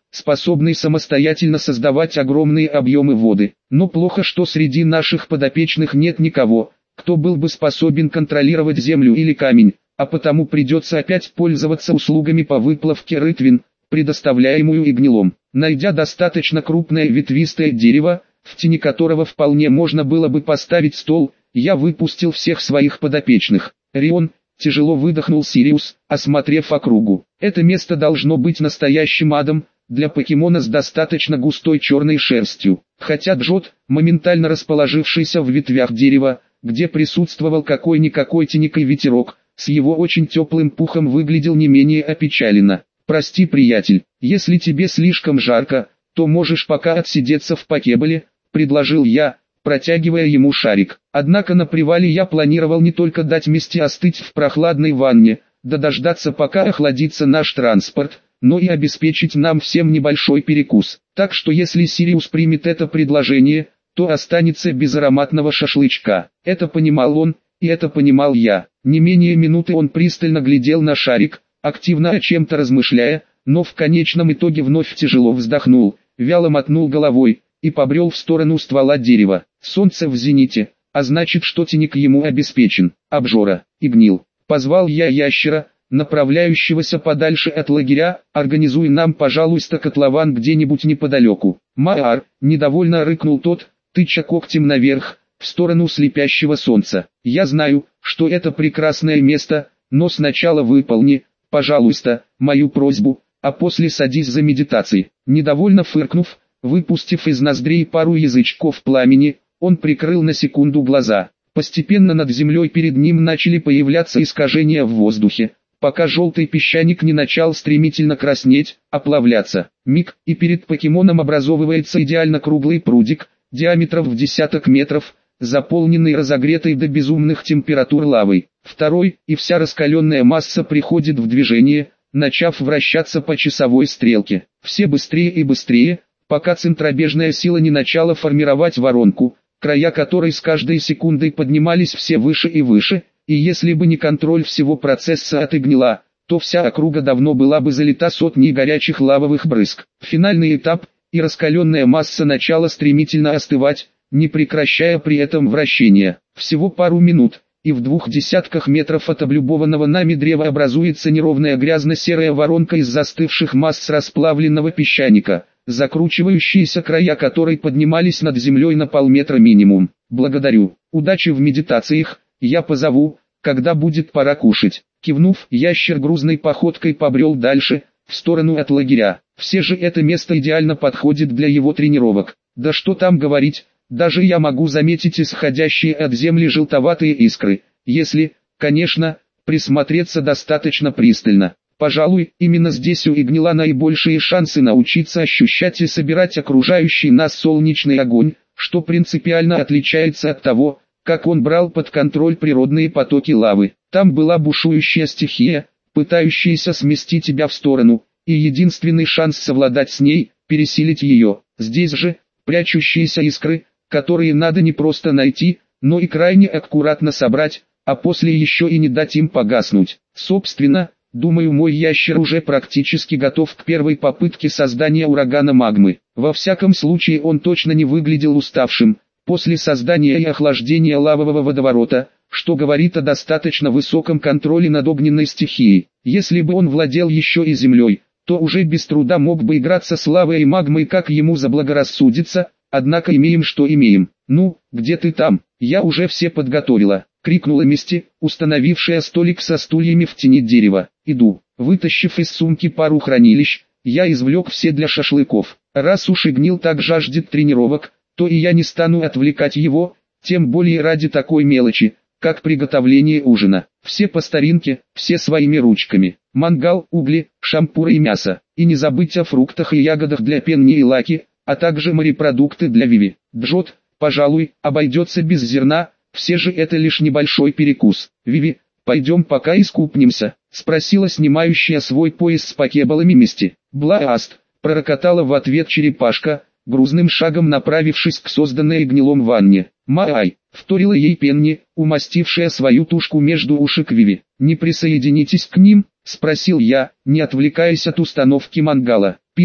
способный самостоятельно создавать огромные объемы воды. Но плохо, что среди наших подопечных нет никого, кто был бы способен контролировать землю или камень, а потому придется опять пользоваться услугами по выплавке рытвин, предоставляемую Игнилом. Найдя достаточно крупное ветвистое дерево, в тени которого вполне можно было бы поставить стол, я выпустил всех своих подопечных. Рион, тяжело выдохнул Сириус, осмотрев округу. Это место должно быть настоящим адом для покемона с достаточно густой черной шерстью. Хотя Джот, моментально расположившийся в ветвях дерева, где присутствовал какой-никакой тенекой ветерок, с его очень теплым пухом выглядел не менее опечаленно. «Прости, приятель, если тебе слишком жарко, то можешь пока отсидеться в покеболе», — предложил я, протягивая ему шарик. Однако на привале я планировал не только дать Мисти остыть в прохладной ванне, да дождаться пока охладится наш транспорт, но и обеспечить нам всем небольшой перекус. Так что если Сириус примет это предложение, то останется без ароматного шашлычка. Это понимал он, и это понимал я. Не менее минуты он пристально глядел на шарик, активно о чем-то размышляя, но в конечном итоге вновь тяжело вздохнул, вяло мотнул головой и побрел в сторону ствола дерева. Солнце в зените, а значит, что тенек ему обеспечен. Обжора, Игнил. Позвал я ящера, направляющегося подальше от лагеря, организуй нам, пожалуйста, котлован где-нибудь неподалеку. Маар, недовольно рыкнул тот, тыча когтем наверх, в сторону слепящего солнца. Я знаю, что это прекрасное место, но сначала выполни, пожалуйста, мою просьбу, а после садись за медитацией. Недовольно фыркнув, выпустив из ноздрей пару язычков пламени, он прикрыл на секунду глаза. Постепенно над землей перед ним начали появляться искажения в воздухе, пока желтый песчаник не начал стремительно краснеть, оплавляться. Миг, и перед покемоном образовывается идеально круглый прудик, диаметром в десяток метров, заполненный разогретой до безумных температур лавой. Второй, и вся раскаленная масса приходит в движение, начав вращаться по часовой стрелке. Все быстрее и быстрее, пока центробежная сила не начала формировать воронку, края которой с каждой секундой поднимались все выше и выше, и если бы не контроль всего процесса от Игнила, то вся округа давно была бы залита сотней горячих лавовых брызг. Финальный этап, и раскаленная масса начала стремительно остывать, не прекращая при этом вращения. Всего пару минут, и в 20 метров от облюбованного нами древа образуется неровная грязно-серая воронка из застывших масс расплавленного песчаника, закручивающиеся края которой поднимались над землей на полметра минимум. Благодарю. Удачи в медитациях, я позову, когда будет пора кушать. Кивнув, ящер грузной походкой побрел дальше, в сторону от лагеря. Все же это место идеально подходит для его тренировок. Да что там говорить, даже я могу заметить исходящие от земли желтоватые искры, если, конечно, присмотреться достаточно пристально. Пожалуй, именно здесь у Игнила наибольшие шансы научиться ощущать и собирать окружающий нас солнечный огонь, что принципиально отличается от того, как он брал под контроль природные потоки лавы. Там была бушующая стихия, пытающаяся смести тебя в сторону, и единственный шанс совладать с ней – пересилить ее. Здесь же, прячущиеся искры, которые надо не просто найти, но и крайне аккуратно собрать, а после еще и не дать им погаснуть. Собственно, думаю, мой ящер уже практически готов к первой попытке создания урагана магмы. Во всяком случае он точно не выглядел уставшим, после создания и охлаждения лавового водоворота, что говорит о достаточно высоком контроле над огненной стихией. Если бы он владел еще и землей, то уже без труда мог бы играться с лавой и магмой как ему заблагорассудится, однако имеем что имеем. «Ну, где ты там? Я уже все подготовила», — крикнула Мисти, установившая столик со стульями в тени дерева. «Иду». Вытащив из сумки пару хранилищ, я извлек все для шашлыков. Раз уж Игнил так жаждет тренировок, то и я не стану отвлекать его, тем более ради такой мелочи, как приготовление ужина. Все по старинке, все своими ручками. Мангал, угли, шампуры и мясо. И не забыть о фруктах и ягодах для Пенни и Лаки, а также морепродукты для Виви. Джот, пожалуй, обойдется без зерна, все же это лишь небольшой перекус. «Виви, пойдем пока искупнемся», — спросила снимающая свой пояс с покебалами Мисти. «Блааст», — пророкотала в ответ черепашка, грузным шагом направившись к созданной Игнилом ванне. «Маай», — вторила ей Пенни, умастившая свою тушку между ушек Виви. «Не присоединитесь к ним?» — спросил я, не отвлекаясь от установки мангала. «Пидж,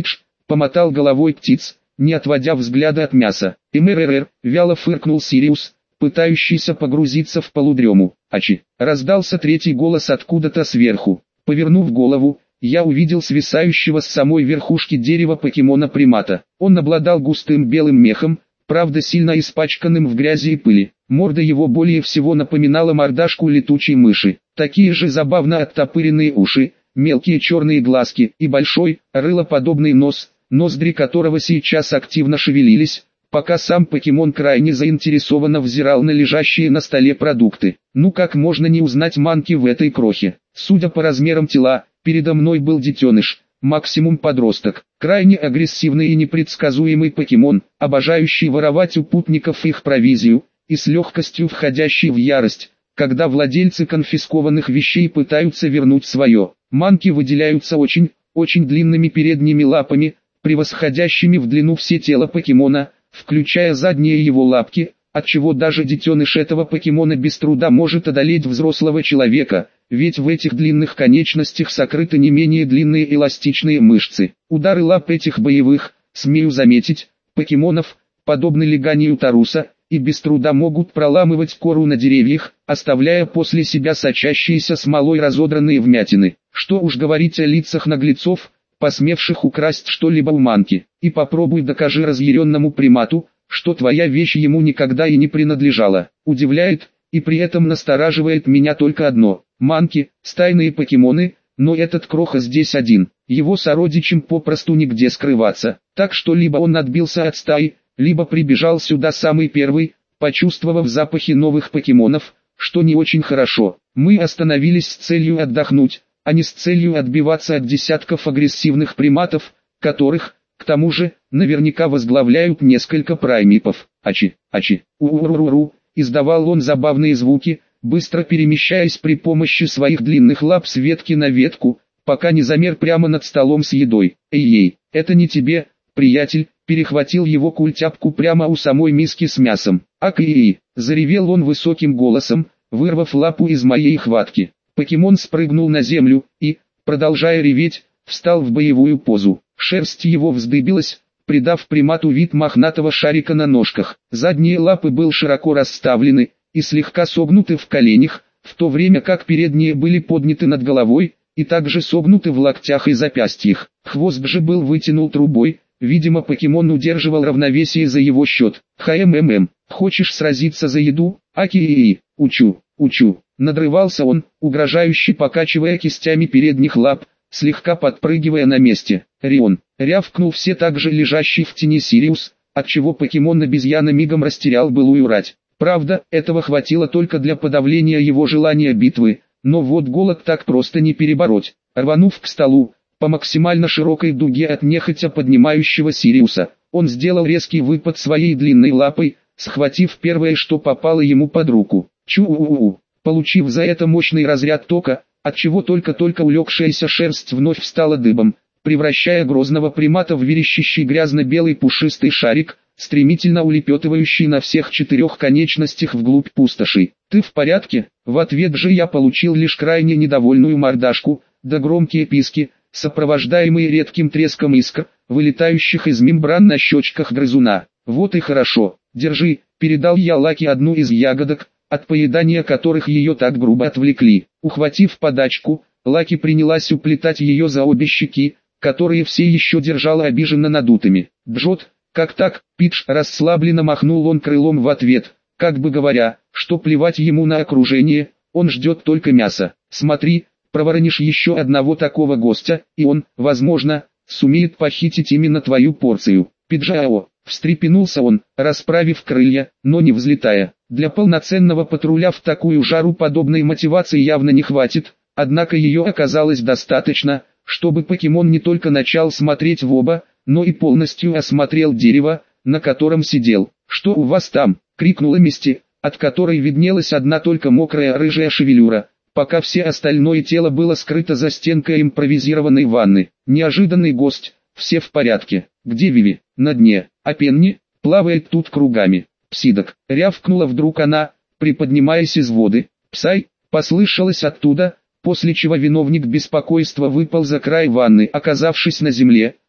помотал головой птиц, не отводя взгляда от мяса. МРР, вяло фыркнул Сириус, пытающийся погрузиться в полудрему. Ачи, раздался третий голос откуда-то сверху. Повернув голову, я увидел свисающего с самой верхушки дерева покемона-примата. Он обладал густым белым мехом, правда сильно испачканным в грязи и пыли. Морда его более всего напоминала мордашку летучей мыши. Такие же забавно оттопыренные уши, мелкие черные глазки и большой, рылоподобный нос, ноздри которого сейчас активно шевелились, пока сам покемон крайне заинтересованно взирал на лежащие на столе продукты. Ну как можно не узнать манки в этой крохе? Судя по размерам тела, передо мной был детеныш, максимум подросток, крайне агрессивный и непредсказуемый покемон, обожающий воровать у путников их провизию, и с легкостью входящий в ярость, когда владельцы конфискованных вещей пытаются вернуть свое. Манки выделяются очень длинными передними лапами, превосходящими в длину все тело покемона, включая задние его лапки, отчего даже детеныш этого покемона без труда может одолеть взрослого человека, ведь в этих длинных конечностях сокрыты не менее длинные эластичные мышцы. Удары лап этих боевых, смею заметить, покемонов, подобны леганию Таруса, и без труда могут проламывать кору на деревьях, оставляя после себя сочащиеся смолой разодранные вмятины. Что уж говорить о лицах наглецов, посмевших украсть что-либо у манки. И попробуй докажи разъяренному примату, что твоя вещь ему никогда и не принадлежала. Удивляет, и при этом настораживает меня только одно. Манки, стайные покемоны, но этот кроха здесь один. Его сородичам попросту нигде скрываться. Так что либо он отбился от стаи, либо прибежал сюда самый первый, почувствовав запахи новых покемонов, что не очень хорошо. Мы остановились с целью отдохнуть, а не с целью отбиваться от десятков агрессивных приматов, которых, к тому же, наверняка возглавляют несколько праймипов. Ачи, у-ру-ру-ру, издавал он забавные звуки, быстро перемещаясь при помощи своих длинных лап с ветки на ветку, пока не замер прямо над столом с едой. Эй-ей, это не тебе, приятель, перехватил его культяпку прямо у самой миски с мясом. Ак-ей, заревел он высоким голосом, вырвав лапу из моей хватки. Покемон спрыгнул на землю и, продолжая реветь, встал в боевую позу. Шерсть его вздыбилась, придав примату вид мохнатого шарика на ножках. Задние лапы были широко расставлены и слегка согнуты в коленях, в то время как передние были подняты над головой и также согнуты в локтях и запястьях. Хвост же был вытянут трубой, видимо покемон удерживал равновесие за его счет. Хочешь сразиться за еду? Аки-и-и, учу. Надрывался он, угрожающе покачивая кистями передних лап, слегка подпрыгивая на месте. Рион, рявкнул все так же лежащий в тени Сириус, отчего покемон-обезьяна мигом растерял былую рать. Правда, этого хватило только для подавления его желания битвы, но вот голод так просто не перебороть. Рванув к столу, по максимально широкой дуге от нехотя поднимающего Сириуса, он сделал резкий выпад своей длинной лапой, схватив первое, что попало ему под руку. Чу-у-у-у. Получив за это мощный разряд тока, отчего только-только улегшаяся шерсть вновь встала дыбом, превращая грозного примата в верещащий грязно-белый пушистый шарик, стремительно улепетывающий на всех четырех конечностях вглубь пустоши. «Ты в порядке?» В ответ же я получил лишь крайне недовольную мордашку, да громкие писки, сопровождаемые редким треском искр, вылетающих из мембран на щечках грызуна. «Вот и хорошо, держи», передал я Лаки одну из ягодок, от поедания которых ее так грубо отвлекли. Ухватив подачку, Лаки принялась уплетать ее за обе щеки, которые все еще держала обиженно надутыми. «Джот, как так?» Пидж расслабленно махнул он крылом в ответ, как бы говоря, что плевать ему на окружение, он ждет только мяса. «Смотри, проворонишь еще одного такого гостя, и он, возможно, сумеет похитить именно твою порцию». «Пиджао!» Встрепенулся он, расправив крылья, но не взлетая. Для полноценного патруля в такую жару подобной мотивации явно не хватит, однако ее оказалось достаточно, чтобы покемон не только начал смотреть в оба, но и полностью осмотрел дерево, на котором сидел. «Что у вас там?» — крикнула Мисти, от которой виднелась одна только мокрая рыжая шевелюра, пока все остальное тело было скрыто за стенкой импровизированной ванны. Неожиданный гость. «Все в порядке. Где Виви?» «На дне. А Пенни? Плавает тут кругами». «Псидок!» — рявкнула вдруг она, приподнимаясь из воды. «Псай!» — послышалось оттуда, после чего виновник беспокойства выпал за край ванны. Оказавшись на земле,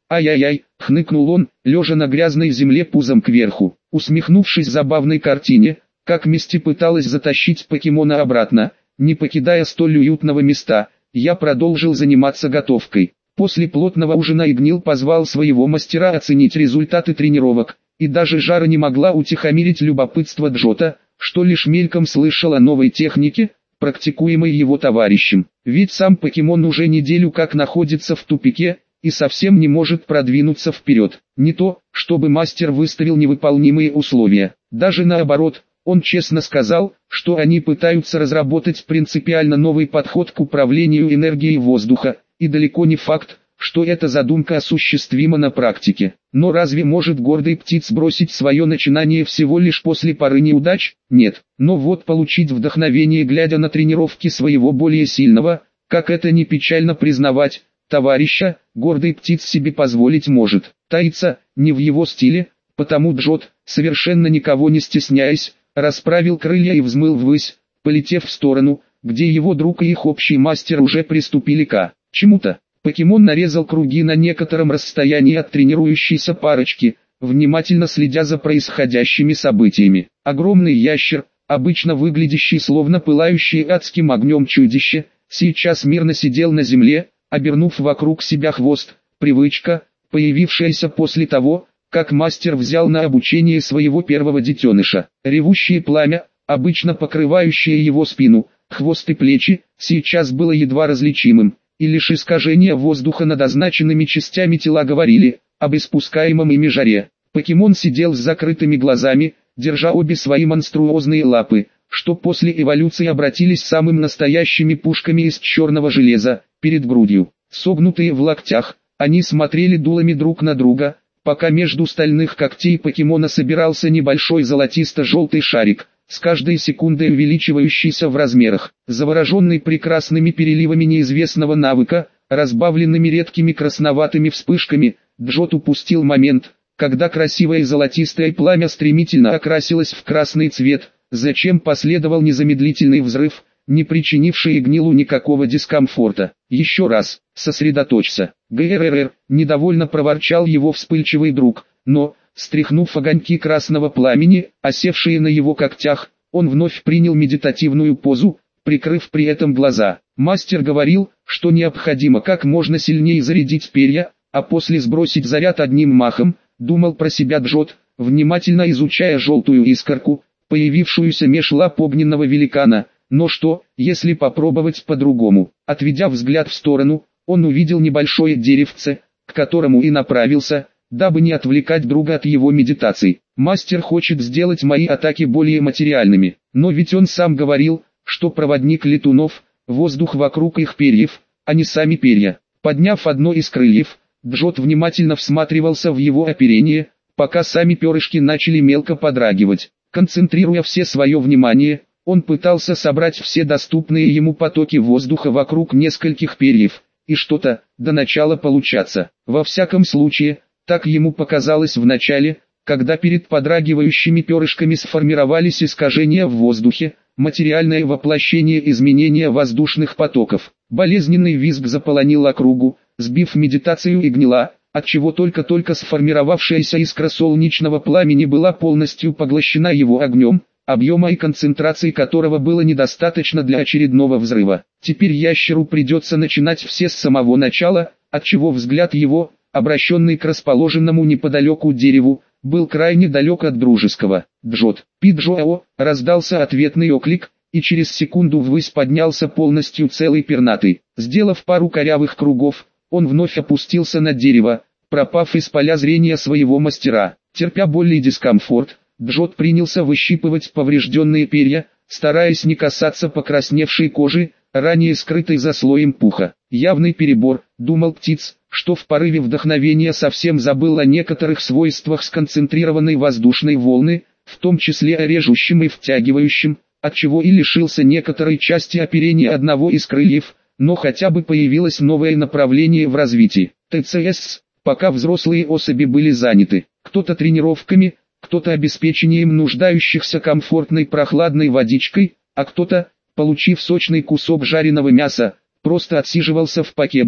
Ай-яй-яй, хныкнул он, лежа на грязной земле пузом кверху. Усмехнувшись забавной картине, как Мисти пыталась затащить покемона обратно, не покидая столь уютного места, я продолжил заниматься готовкой. После плотного ужина Игнил позвал своего мастера оценить результаты тренировок, и даже Жара не могла утихомирить любопытство Джота, что лишь мельком слышал о новой технике, практикуемой его товарищем. Ведь сам покемон уже неделю как находится в тупике, и совсем не может продвинуться вперед. Не то, чтобы мастер выставил невыполнимые условия. Даже наоборот, он честно сказал, что они пытаются разработать принципиально новый подход к управлению энергией воздуха, и далеко не факт, что эта задумка осуществима на практике. Но разве может гордый птиц бросить свое начинание всего лишь после пары неудач? Нет. Но вот получить вдохновение, глядя на тренировки своего более сильного, как это ни печально признавать, товарища, гордый птиц себе позволить может. Таиться не в его стиле, потому Джот, совершенно никого не стесняясь, расправил крылья и взмыл ввысь, полетев в сторону, где его друг и их общий мастер уже приступили к чему-то. Покемон нарезал круги на некотором расстоянии от тренирующейся парочки, внимательно следя за происходящими событиями. Огромный ящер, обычно выглядящий словно пылающий адским огнем чудище, сейчас мирно сидел на земле, обернув вокруг себя хвост, привычка, появившаяся после того, как мастер взял на обучение своего первого детеныша. Ревущее пламя, обычно покрывающее его спину, хвост и плечи, сейчас было едва различимым, и лишь искажения воздуха над означенными частями тела говорили об испускаемом ими жаре. Покемон сидел с закрытыми глазами, держа обе свои монструозные лапы, что после эволюции обратились самым настоящими пушками из черного железа, перед грудью. Согнутые в локтях, они смотрели дулами друг на друга, пока между стальных когтей покемона собирался небольшой золотисто-желтый шарик, с каждой секундой увеличивающийся в размерах. Завороженный прекрасными переливами неизвестного навыка, разбавленными редкими красноватыми вспышками, Джот упустил момент, когда красивое золотистое пламя стремительно окрасилось в красный цвет, зачем последовал незамедлительный взрыв, не причинивший Игнилу никакого дискомфорта. «Еще раз, сосредоточься, ГРР», недовольно проворчал его вспыльчивый друг, но, стряхнув огоньки красного пламени, осевшие на его когтях, он вновь принял медитативную позу, прикрыв при этом глаза. Мастер говорил, что необходимо как можно сильнее зарядить перья, а после сбросить заряд одним махом, думал про себя Джот, внимательно изучая желтую искорку, появившуюся меж лап огненного великана. Но что, если попробовать по-другому? Отведя взгляд в сторону, он увидел небольшое деревце, к которому и направился, дабы не отвлекать друга от его медитаций. Мастер хочет сделать мои атаки более материальными, но ведь он сам говорил, что проводник летунов, воздух вокруг их перьев, а не сами перья. Подняв одно из крыльев, Джот внимательно всматривался в его оперение, пока сами перышки начали мелко подрагивать. Концентрируя все свое внимание, он пытался собрать все доступные ему потоки воздуха вокруг нескольких перьев, и что-то, до начала получаться. Во всяком случае, так ему показалось в начале, когда перед подрагивающими перышками сформировались искажения в воздухе, материальное воплощение изменения воздушных потоков. Болезненный визг заполонил округу, сбив медитацию Игнила, отчего только-только сформировавшаяся искра солнечного пламени была полностью поглощена его огнем, объема и концентрации которого было недостаточно для очередного взрыва. Теперь ящеру придется начинать все с самого начала, отчего взгляд его, обращенный к расположенному неподалеку дереву, был крайне далек от дружеского. «Джот, Пиджоао!» — раздался ответный оклик, и через секунду ввысь поднялся полностью целый пернатый. Сделав пару корявых кругов, он вновь опустился на дерево, пропав из поля зрения своего мастера. Терпя боль и дискомфорт, Джот принялся выщипывать поврежденные перья, стараясь не касаться покрасневшей кожи, ранее скрытой за слоем пуха. Явный перебор, думал птиц, что в порыве вдохновения совсем забыл о некоторых свойствах сконцентрированной воздушной волны, в том числе о режущем и втягивающем, отчего и лишился некоторой части оперения одного из крыльев, но хотя бы появилось новое направление в развитии. ТЦС, пока взрослые особи были заняты, кто-то тренировками, кто-то обеспечением нуждающихся комфортной прохладной водичкой, а кто-то, получив сочный кусок жареного мяса, просто отсиживался в покеболе,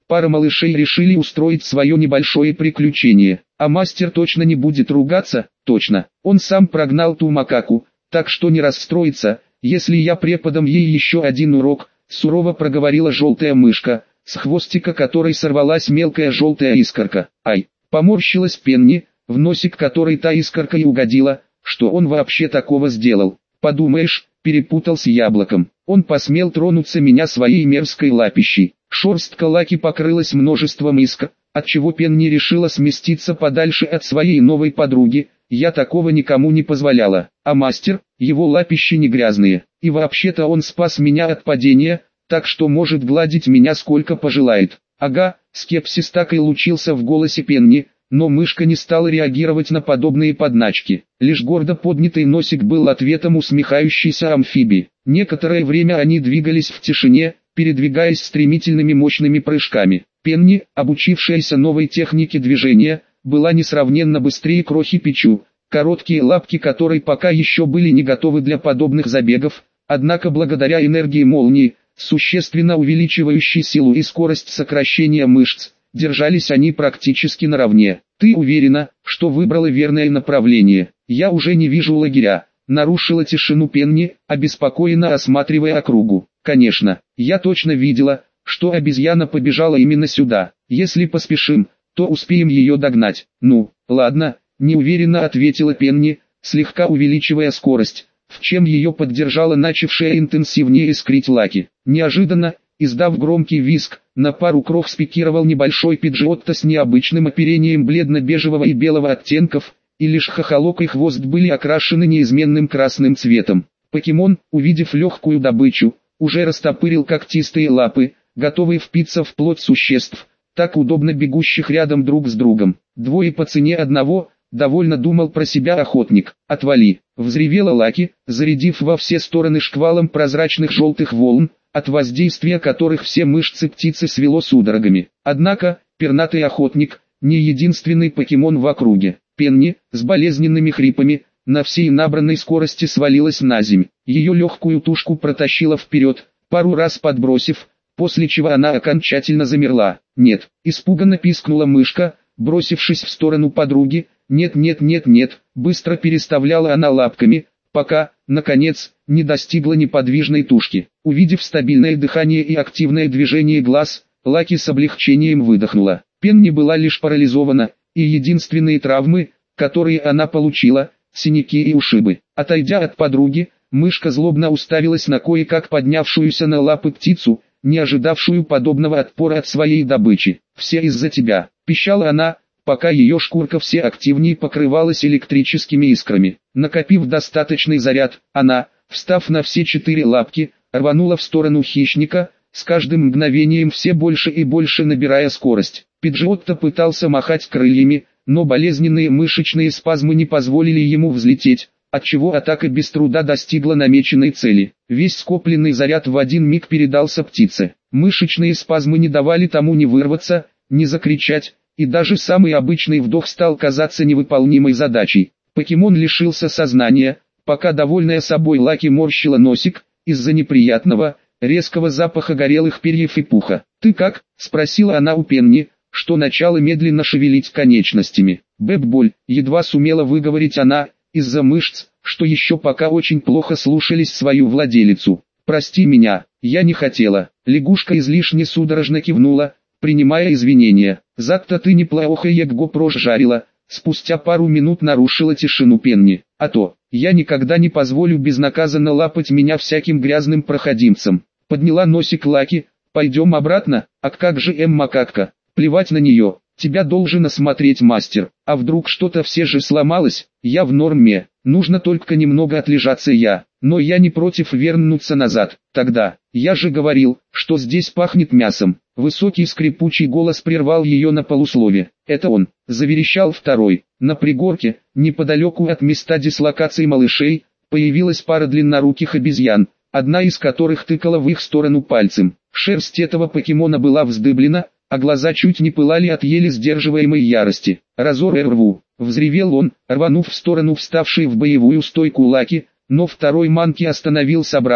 пара малышей решили устроить свое небольшое приключение. А мастер точно не будет ругаться? Точно. Он сам прогнал ту макаку, так что не расстроится, если я преподам ей еще один урок, сурово проговорила желтая мышка, с хвостика которой сорвалась мелкая желтая искорка. Ай, поморщилась Пенни, в носик которой та искорка и угодила. Что он вообще такого сделал? Подумаешь, перепутал с яблоком. Он посмел тронуться меня своей мерзкой лапищей. Шерстка Лаки покрылась множеством искр, отчего Пенни решила сместиться подальше от своей новой подруги. Я такого никому не позволяла. А мастер, его лапищи не грязные. И вообще-то он спас меня от падения, так что может гладить меня сколько пожелает. Ага, скепсис так и лучился в голосе Пенни. Но мышка не стала реагировать на подобные подначки. Лишь гордо поднятый носик был ответом усмехающейся амфибии. Некоторое время они двигались в тишине, передвигаясь стремительными мощными прыжками. Пенни, обучившаяся новой технике движения, была несравненно быстрее крохи Пичу, короткие лапки которой пока еще были не готовы для подобных забегов, однако благодаря энергии молнии, существенно увеличивающей силу и скорость сокращения мышц, держались они практически наравне. «Ты уверена, что выбрала верное направление? Я уже не вижу лагеря», — нарушила тишину Пенни, обеспокоенно осматривая округу. «Конечно, я точно видела, что обезьяна побежала именно сюда. Если поспешим, то успеем ее догнать». «Ну, ладно», — неуверенно ответила Пенни, слегка увеличивая скорость, в чем ее поддержала начавшая интенсивнее искрить Лаки. Неожиданно, издав громкий визг, на пару крох спикировал небольшой пиджиотто с необычным оперением бледно-бежевого и белого оттенков, и лишь хохолок и хвост были окрашены неизменным красным цветом. Покемон, увидев легкую добычу, уже растопырил когтистые лапы, готовые впиться в плоть существ, так удобно бегущих рядом друг с другом. Двое по цене одного, довольно думал про себя охотник. «Отвали!» — взревела Лаки, зарядив во все стороны шквалом прозрачных желтых волн, от воздействия которых все мышцы птицы свело судорогами. Однако, пернатый охотник, не единственный покемон в округе. Пенни, с болезненными хрипами, на всей набранной скорости свалилась на земь. Ее легкую тушку протащила вперед, пару раз подбросив, после чего она окончательно замерла. «Нет!» — испуганно пискнула мышка, бросившись в сторону подруги. «Нет, нет, нет, нет!» — быстро переставляла она лапками, пока, наконец, не достигла неподвижной тушки. Увидев стабильное дыхание и активное движение глаз, Лаки с облегчением выдохнула. Пенни была лишь парализована, и единственные травмы, которые она получила, синяки и ушибы. Отойдя от подруги, мышка злобно уставилась на кое-как поднявшуюся на лапы птицу, не ожидавшую подобного отпора от своей добычи. «Все из-за тебя», — пищала она, пока ее шкурка все активнее покрывалась электрическими искрами. Накопив достаточный заряд, она, встав на все четыре лапки, рванула в сторону хищника, с каждым мгновением все больше и больше набирая скорость. Пиджиотто пытался махать крыльями, но болезненные мышечные спазмы не позволили ему взлететь, отчего атака без труда достигла намеченной цели. Весь скопленный заряд в один миг передался птице. Мышечные спазмы не давали тому ни вырваться, ни закричать, и даже самый обычный вдох стал казаться невыполнимой задачей. Покемон лишился сознания, пока довольная собой Лаки морщила носик, из-за неприятного, резкого запаха горелых перьев и пуха. «Ты как?» — спросила она у Пенни, что начала медленно шевелить конечностями. «Бэб-боль», — едва сумела выговорить она, из-за мышц, что еще пока очень плохо слушались свою владелицу. «Прости меня, я не хотела». Лягушка излишне судорожно кивнула, принимая извинения. «Зато ты неплохо его прожарила», — спустя пару минут нарушила тишину Пенни. «А то, я никогда не позволю безнаказанно лапать меня всяким грязным проходимцам». Подняла носик Лаки. «Пойдем обратно, а как же макакка? Плевать на нее, тебя должен осмотреть мастер. А вдруг что-то все же сломалось? Я в норме, нужно только немного отлежаться я. Но я не против вернуться назад. Тогда, я же говорил, что здесь пахнет мясом». Высокий скрипучий голос прервал ее на полуслове. «Это он», — заверещал второй. На пригорке, неподалеку от места дислокации малышей, появилась пара длинноруких обезьян, одна из которых тыкала в их сторону пальцем. Шерсть этого покемона была вздыблена, а глаза чуть не пылали от еле сдерживаемой ярости. «Разорву рву!» — взревел он, рванув в сторону вставшей в боевую стойку Лаки, но второй манки остановил собрата,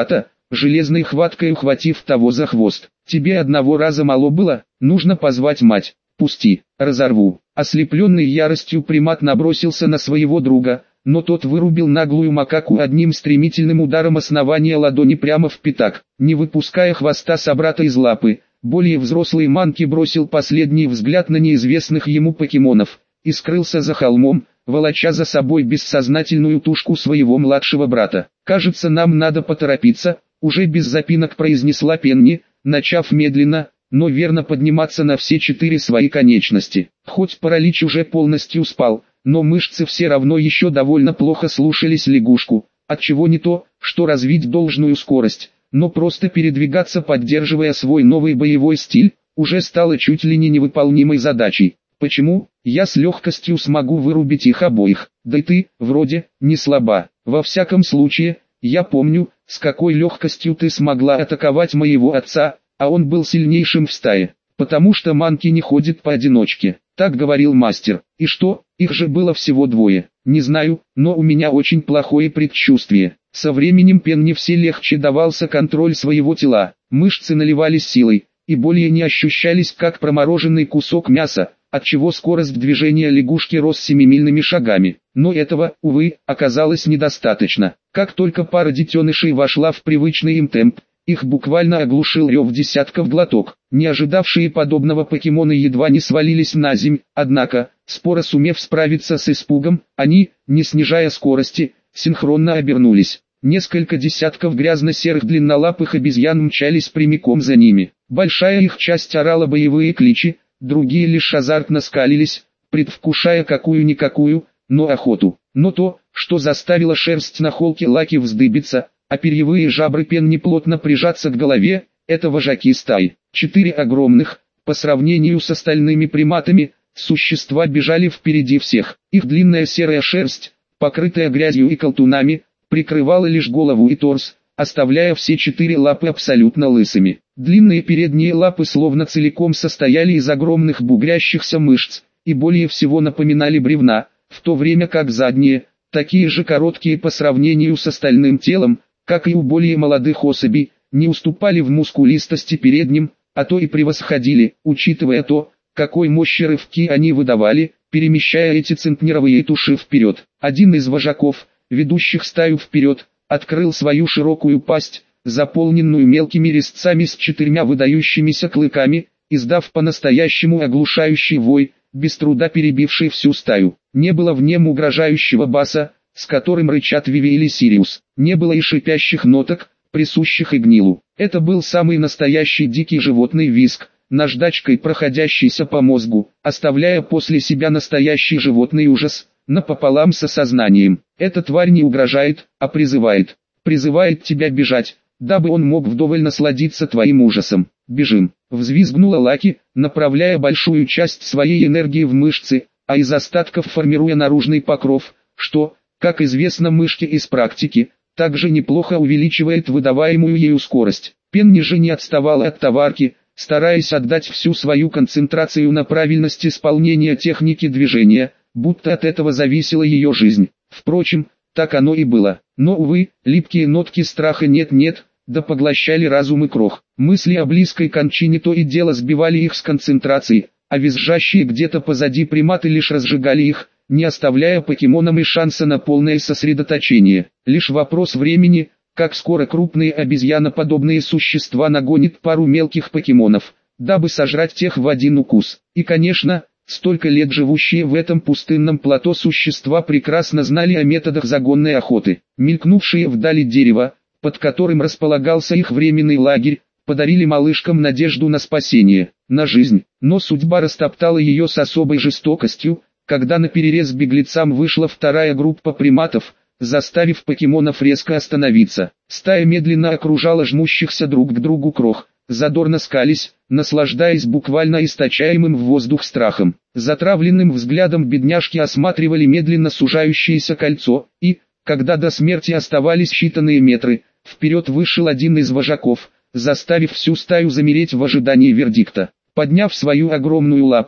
железной хваткой ухватив того за хвост. «Тебе одного раза мало было, нужно позвать мать». «Пусти, разорву». Ослепленный яростью примат набросился на своего друга, но тот вырубил наглую макаку одним стремительным ударом основания ладони прямо в пятак. Не выпуская хвоста собрата из лапы, более взрослый манки бросил последний взгляд на неизвестных ему покемонов и скрылся за холмом, волоча за собой бессознательную тушку своего младшего брата. «Кажется, нам надо поторопиться», — уже без запинок произнесла Пенни, начав медленно, но верно подниматься на все 4 свои конечности. Хоть паралич уже полностью спал, но мышцы все равно еще довольно плохо слушались лягушку, отчего не то, что развить должную скорость, но просто передвигаться, поддерживая свой новый боевой стиль, уже стало чуть ли не невыполнимой задачей. «Почему? Я с легкостью смогу вырубить их обоих. Да и ты, вроде, не слаба. Во всяком случае, я помню, с какой легкостью ты смогла атаковать моего отца, а он был сильнейшим в стае. Потому что манки не ходят поодиночке», — так говорил мастер. «И что, их же было всего 2. Не знаю, но у меня очень плохое предчувствие». Со временем Пенни все легче давался контроль своего тела, мышцы наливались силой, и более не ощущались как промороженный кусок мяса, отчего скорость движения лягушки рос семимильными шагами. Но этого, увы, оказалось недостаточно. Как только пара детенышей вошла в привычный им темп, их буквально оглушил рев десятков глоток. Не ожидавшие подобного покемоны едва не свалились на земь, однако, споро сумев справиться с испугом, они, не снижая скорости, синхронно обернулись. Несколько десятков грязно-серых длиннолапых обезьян мчались прямиком за ними. Большая их часть орала боевые кличи, другие лишь азартно скалились, предвкушая какую-никакую, но охоту. Но то, что заставило шерсть на холке Лаки вздыбиться, а перьевые жабры Пенни плотно прижаться к голове, это вожаки стаи. 4 огромных, по сравнению с остальными приматами, существа бежали впереди всех. Их длинная серая шерсть, покрытая грязью и колтунами, прикрывала лишь голову и торс, оставляя все 4 лапы абсолютно лысыми. Длинные передние лапы словно целиком состояли из огромных бугрящихся мышц, и более всего напоминали бревна, в то время как задние, такие же короткие по сравнению с остальным телом, как и у более молодых особей, не уступали в мускулистости передним, а то и превосходили, учитывая то, какой мощи рывки они выдавали, перемещая эти центнеровые туши вперед. Один из вожаков, ведущих стаю вперед, открыл свою широкую пасть, заполненную мелкими резцами с 4 выдающимися клыками, издав по-настоящему оглушающий вой, без труда перебивший всю стаю. Не было в нем угрожающего баса, с которым рычат Виви или Сириус. Не было и шипящих ноток, присущих Игнилу. Это был самый настоящий дикий животный визг, наждачкой проходящийся по мозгу, оставляя после себя настоящий животный ужас, напополам с осознанием. Эта тварь не угрожает, а призывает. Призывает тебя бежать, дабы он мог вдоволь насладиться твоим ужасом. «Бежим!» — взвизгнула Лаки, направляя большую часть своей энергии в мышцы, а из остатков формируя наружный покров, что, как известно мышке из практики, также неплохо увеличивает выдаваемую ею скорость. Пенни же не отставала от товарки, стараясь отдать всю свою концентрацию на правильность исполнения техники движения, будто от этого зависела ее жизнь. Впрочем, так оно и было. Но, увы, липкие нотки страха нет-нет, да поглощали разум и крох. Мысли о близкой кончине то и дело сбивали их с концентрации, а визжащие где-то позади приматы лишь разжигали их, не оставляя покемонам и шанса на полное сосредоточение. Лишь вопрос времени, как скоро крупные обезьяноподобные существа нагонят пару мелких покемонов, дабы сожрать тех в один укус. И конечно, столько лет живущие в этом пустынном плато существа прекрасно знали о методах загонной охоты. Мелькнувшие вдали дерево, под которым располагался их временный лагерь, подарили малышкам надежду на спасение, на жизнь. Но судьба растоптала ее с особой жестокостью, когда наперерез беглецам вышла вторая группа приматов, заставив покемонов резко остановиться. Стая медленно окружала жмущихся друг к другу крох, задорно скались, наслаждаясь буквально источаемым в воздух страхом. Затравленным взглядом бедняжки осматривали медленно сужающееся кольцо, и, когда до смерти оставались считанные метры, вперед вышел один из вожаков, заставив всю стаю замереть в ожидании вердикта. Подняв свою огромную лапу,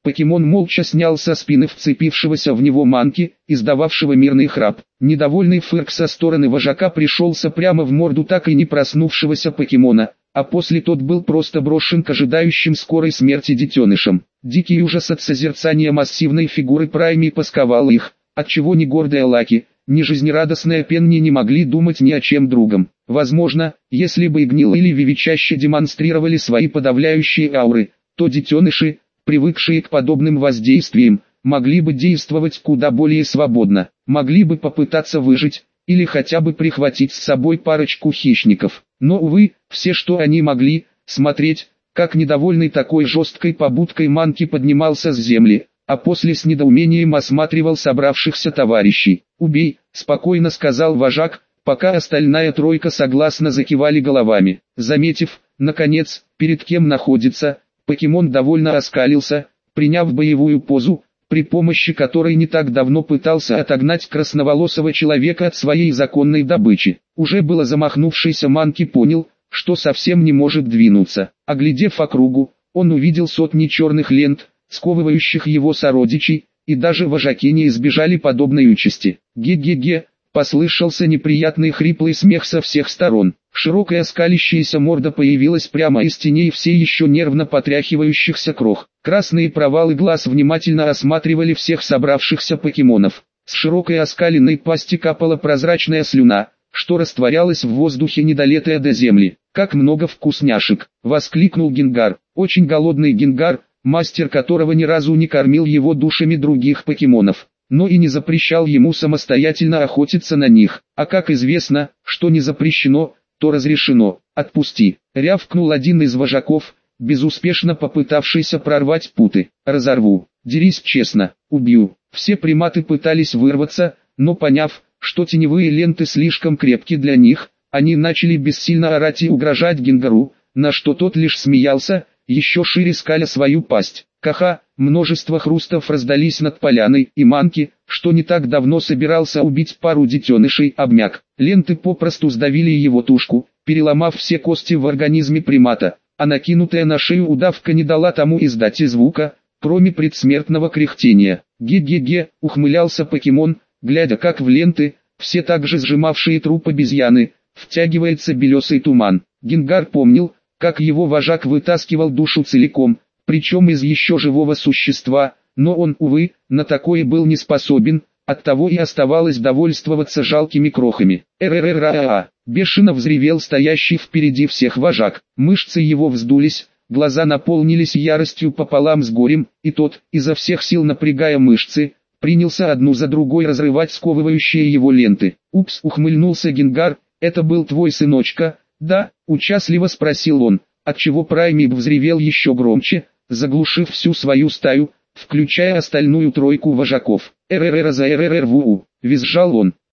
Покемон молча снял со спины вцепившегося в него манки, издававшего мирный храп. Недовольный фырк со стороны вожака пришелся прямо в морду так и не проснувшегося покемона, а после тот был просто брошен к ожидающим скорой смерти детенышам. Дикий ужас от созерцания массивной фигуры Прайми посковал их, отчего ни гордая Лаки, ни жизнерадостная Пенни не могли думать ни о чем другом. Возможно, если бы Игнил или Виви чаще демонстрировали свои подавляющие ауры, то детеныши, привыкшие к подобным воздействиям, могли бы действовать куда более свободно, могли бы попытаться выжить, или хотя бы прихватить с собой парочку хищников. Но, увы, все, что они могли, смотреть, как недовольный такой жесткой побудкой Манки поднимался с земли, а после с недоумением осматривал собравшихся товарищей. «Убей», — спокойно сказал вожак, пока остальная тройка согласно закивали головами. Заметив, наконец, перед кем находится, покемон довольно оскалился, приняв боевую позу, при помощи которой не так давно пытался отогнать красноволосого человека от своей законной добычи. Уже было замахнувшийся Манки понял, что совсем не может двинуться. Оглядев округу, он увидел сотни черных лент, сковывающих его сородичей, и даже вожаки не избежали подобной участи. «Ге-ге-ге», послышался неприятный хриплый смех со всех сторон. Широкая скалящаяся морда появилась прямо из теней все еще нервно потряхивающихся крох. Красные провалы глаз внимательно осматривали всех собравшихся покемонов. С широкой оскаленной пасти капала прозрачная слюна, что растворялась в воздухе, недолетая до земли. «Как много вкусняшек!» — воскликнул Генгар. Очень голодный Генгар, мастер которого ни разу не кормил его душами других покемонов, но и не запрещал ему самостоятельно охотиться на них. А как известно, что не запрещено, то разрешено. «Отпусти!» — рявкнул один из вожаков, безуспешно попытавшийся прорвать путы. «Разорву! Дерись честно! Убью!» Все приматы пытались вырваться, но поняв, что теневые ленты слишком крепки для них, они начали бессильно орать и угрожать Генгару, на что тот лишь смеялся, еще шире скаля свою пасть. Каха, множество хрустов раздались над поляной, и Манки, что не так давно собирался убить пару детенышей, обмяк. Ленты попросту сдавили его тушку, переломав все кости в организме примата, а накинутая на шею удавка не дала тому издать и звука, кроме предсмертного кряхтения. «Ге-ге-ге», — ухмылялся покемон, глядя как в ленты, все так же сжимавшие труп обезьяны, втягивается белесый туман. Генгар помнил, как его вожак вытаскивал душу целиком, причем из еще живого существа, но он, увы, на такое был не способен, оттого и оставалось довольствоваться жалкими крохами. «Эр-эр-эр-а-а!» — бешено взревел стоящий впереди всех вожак. Мышцы его вздулись, глаза наполнились яростью пополам с горем, и тот, изо всех сил напрягая мышцы, принялся одну за другой разрывать сковывающие его ленты. «Упс!» — ухмыльнулся Генгар, — «это был твой сыночка?» «Да», — участливо спросил он, отчего Праймиб взревел еще громче, заглушив всю свою стаю, включая остальную тройку вожаков. «РРР за РРР-ВУ!» — визжал он.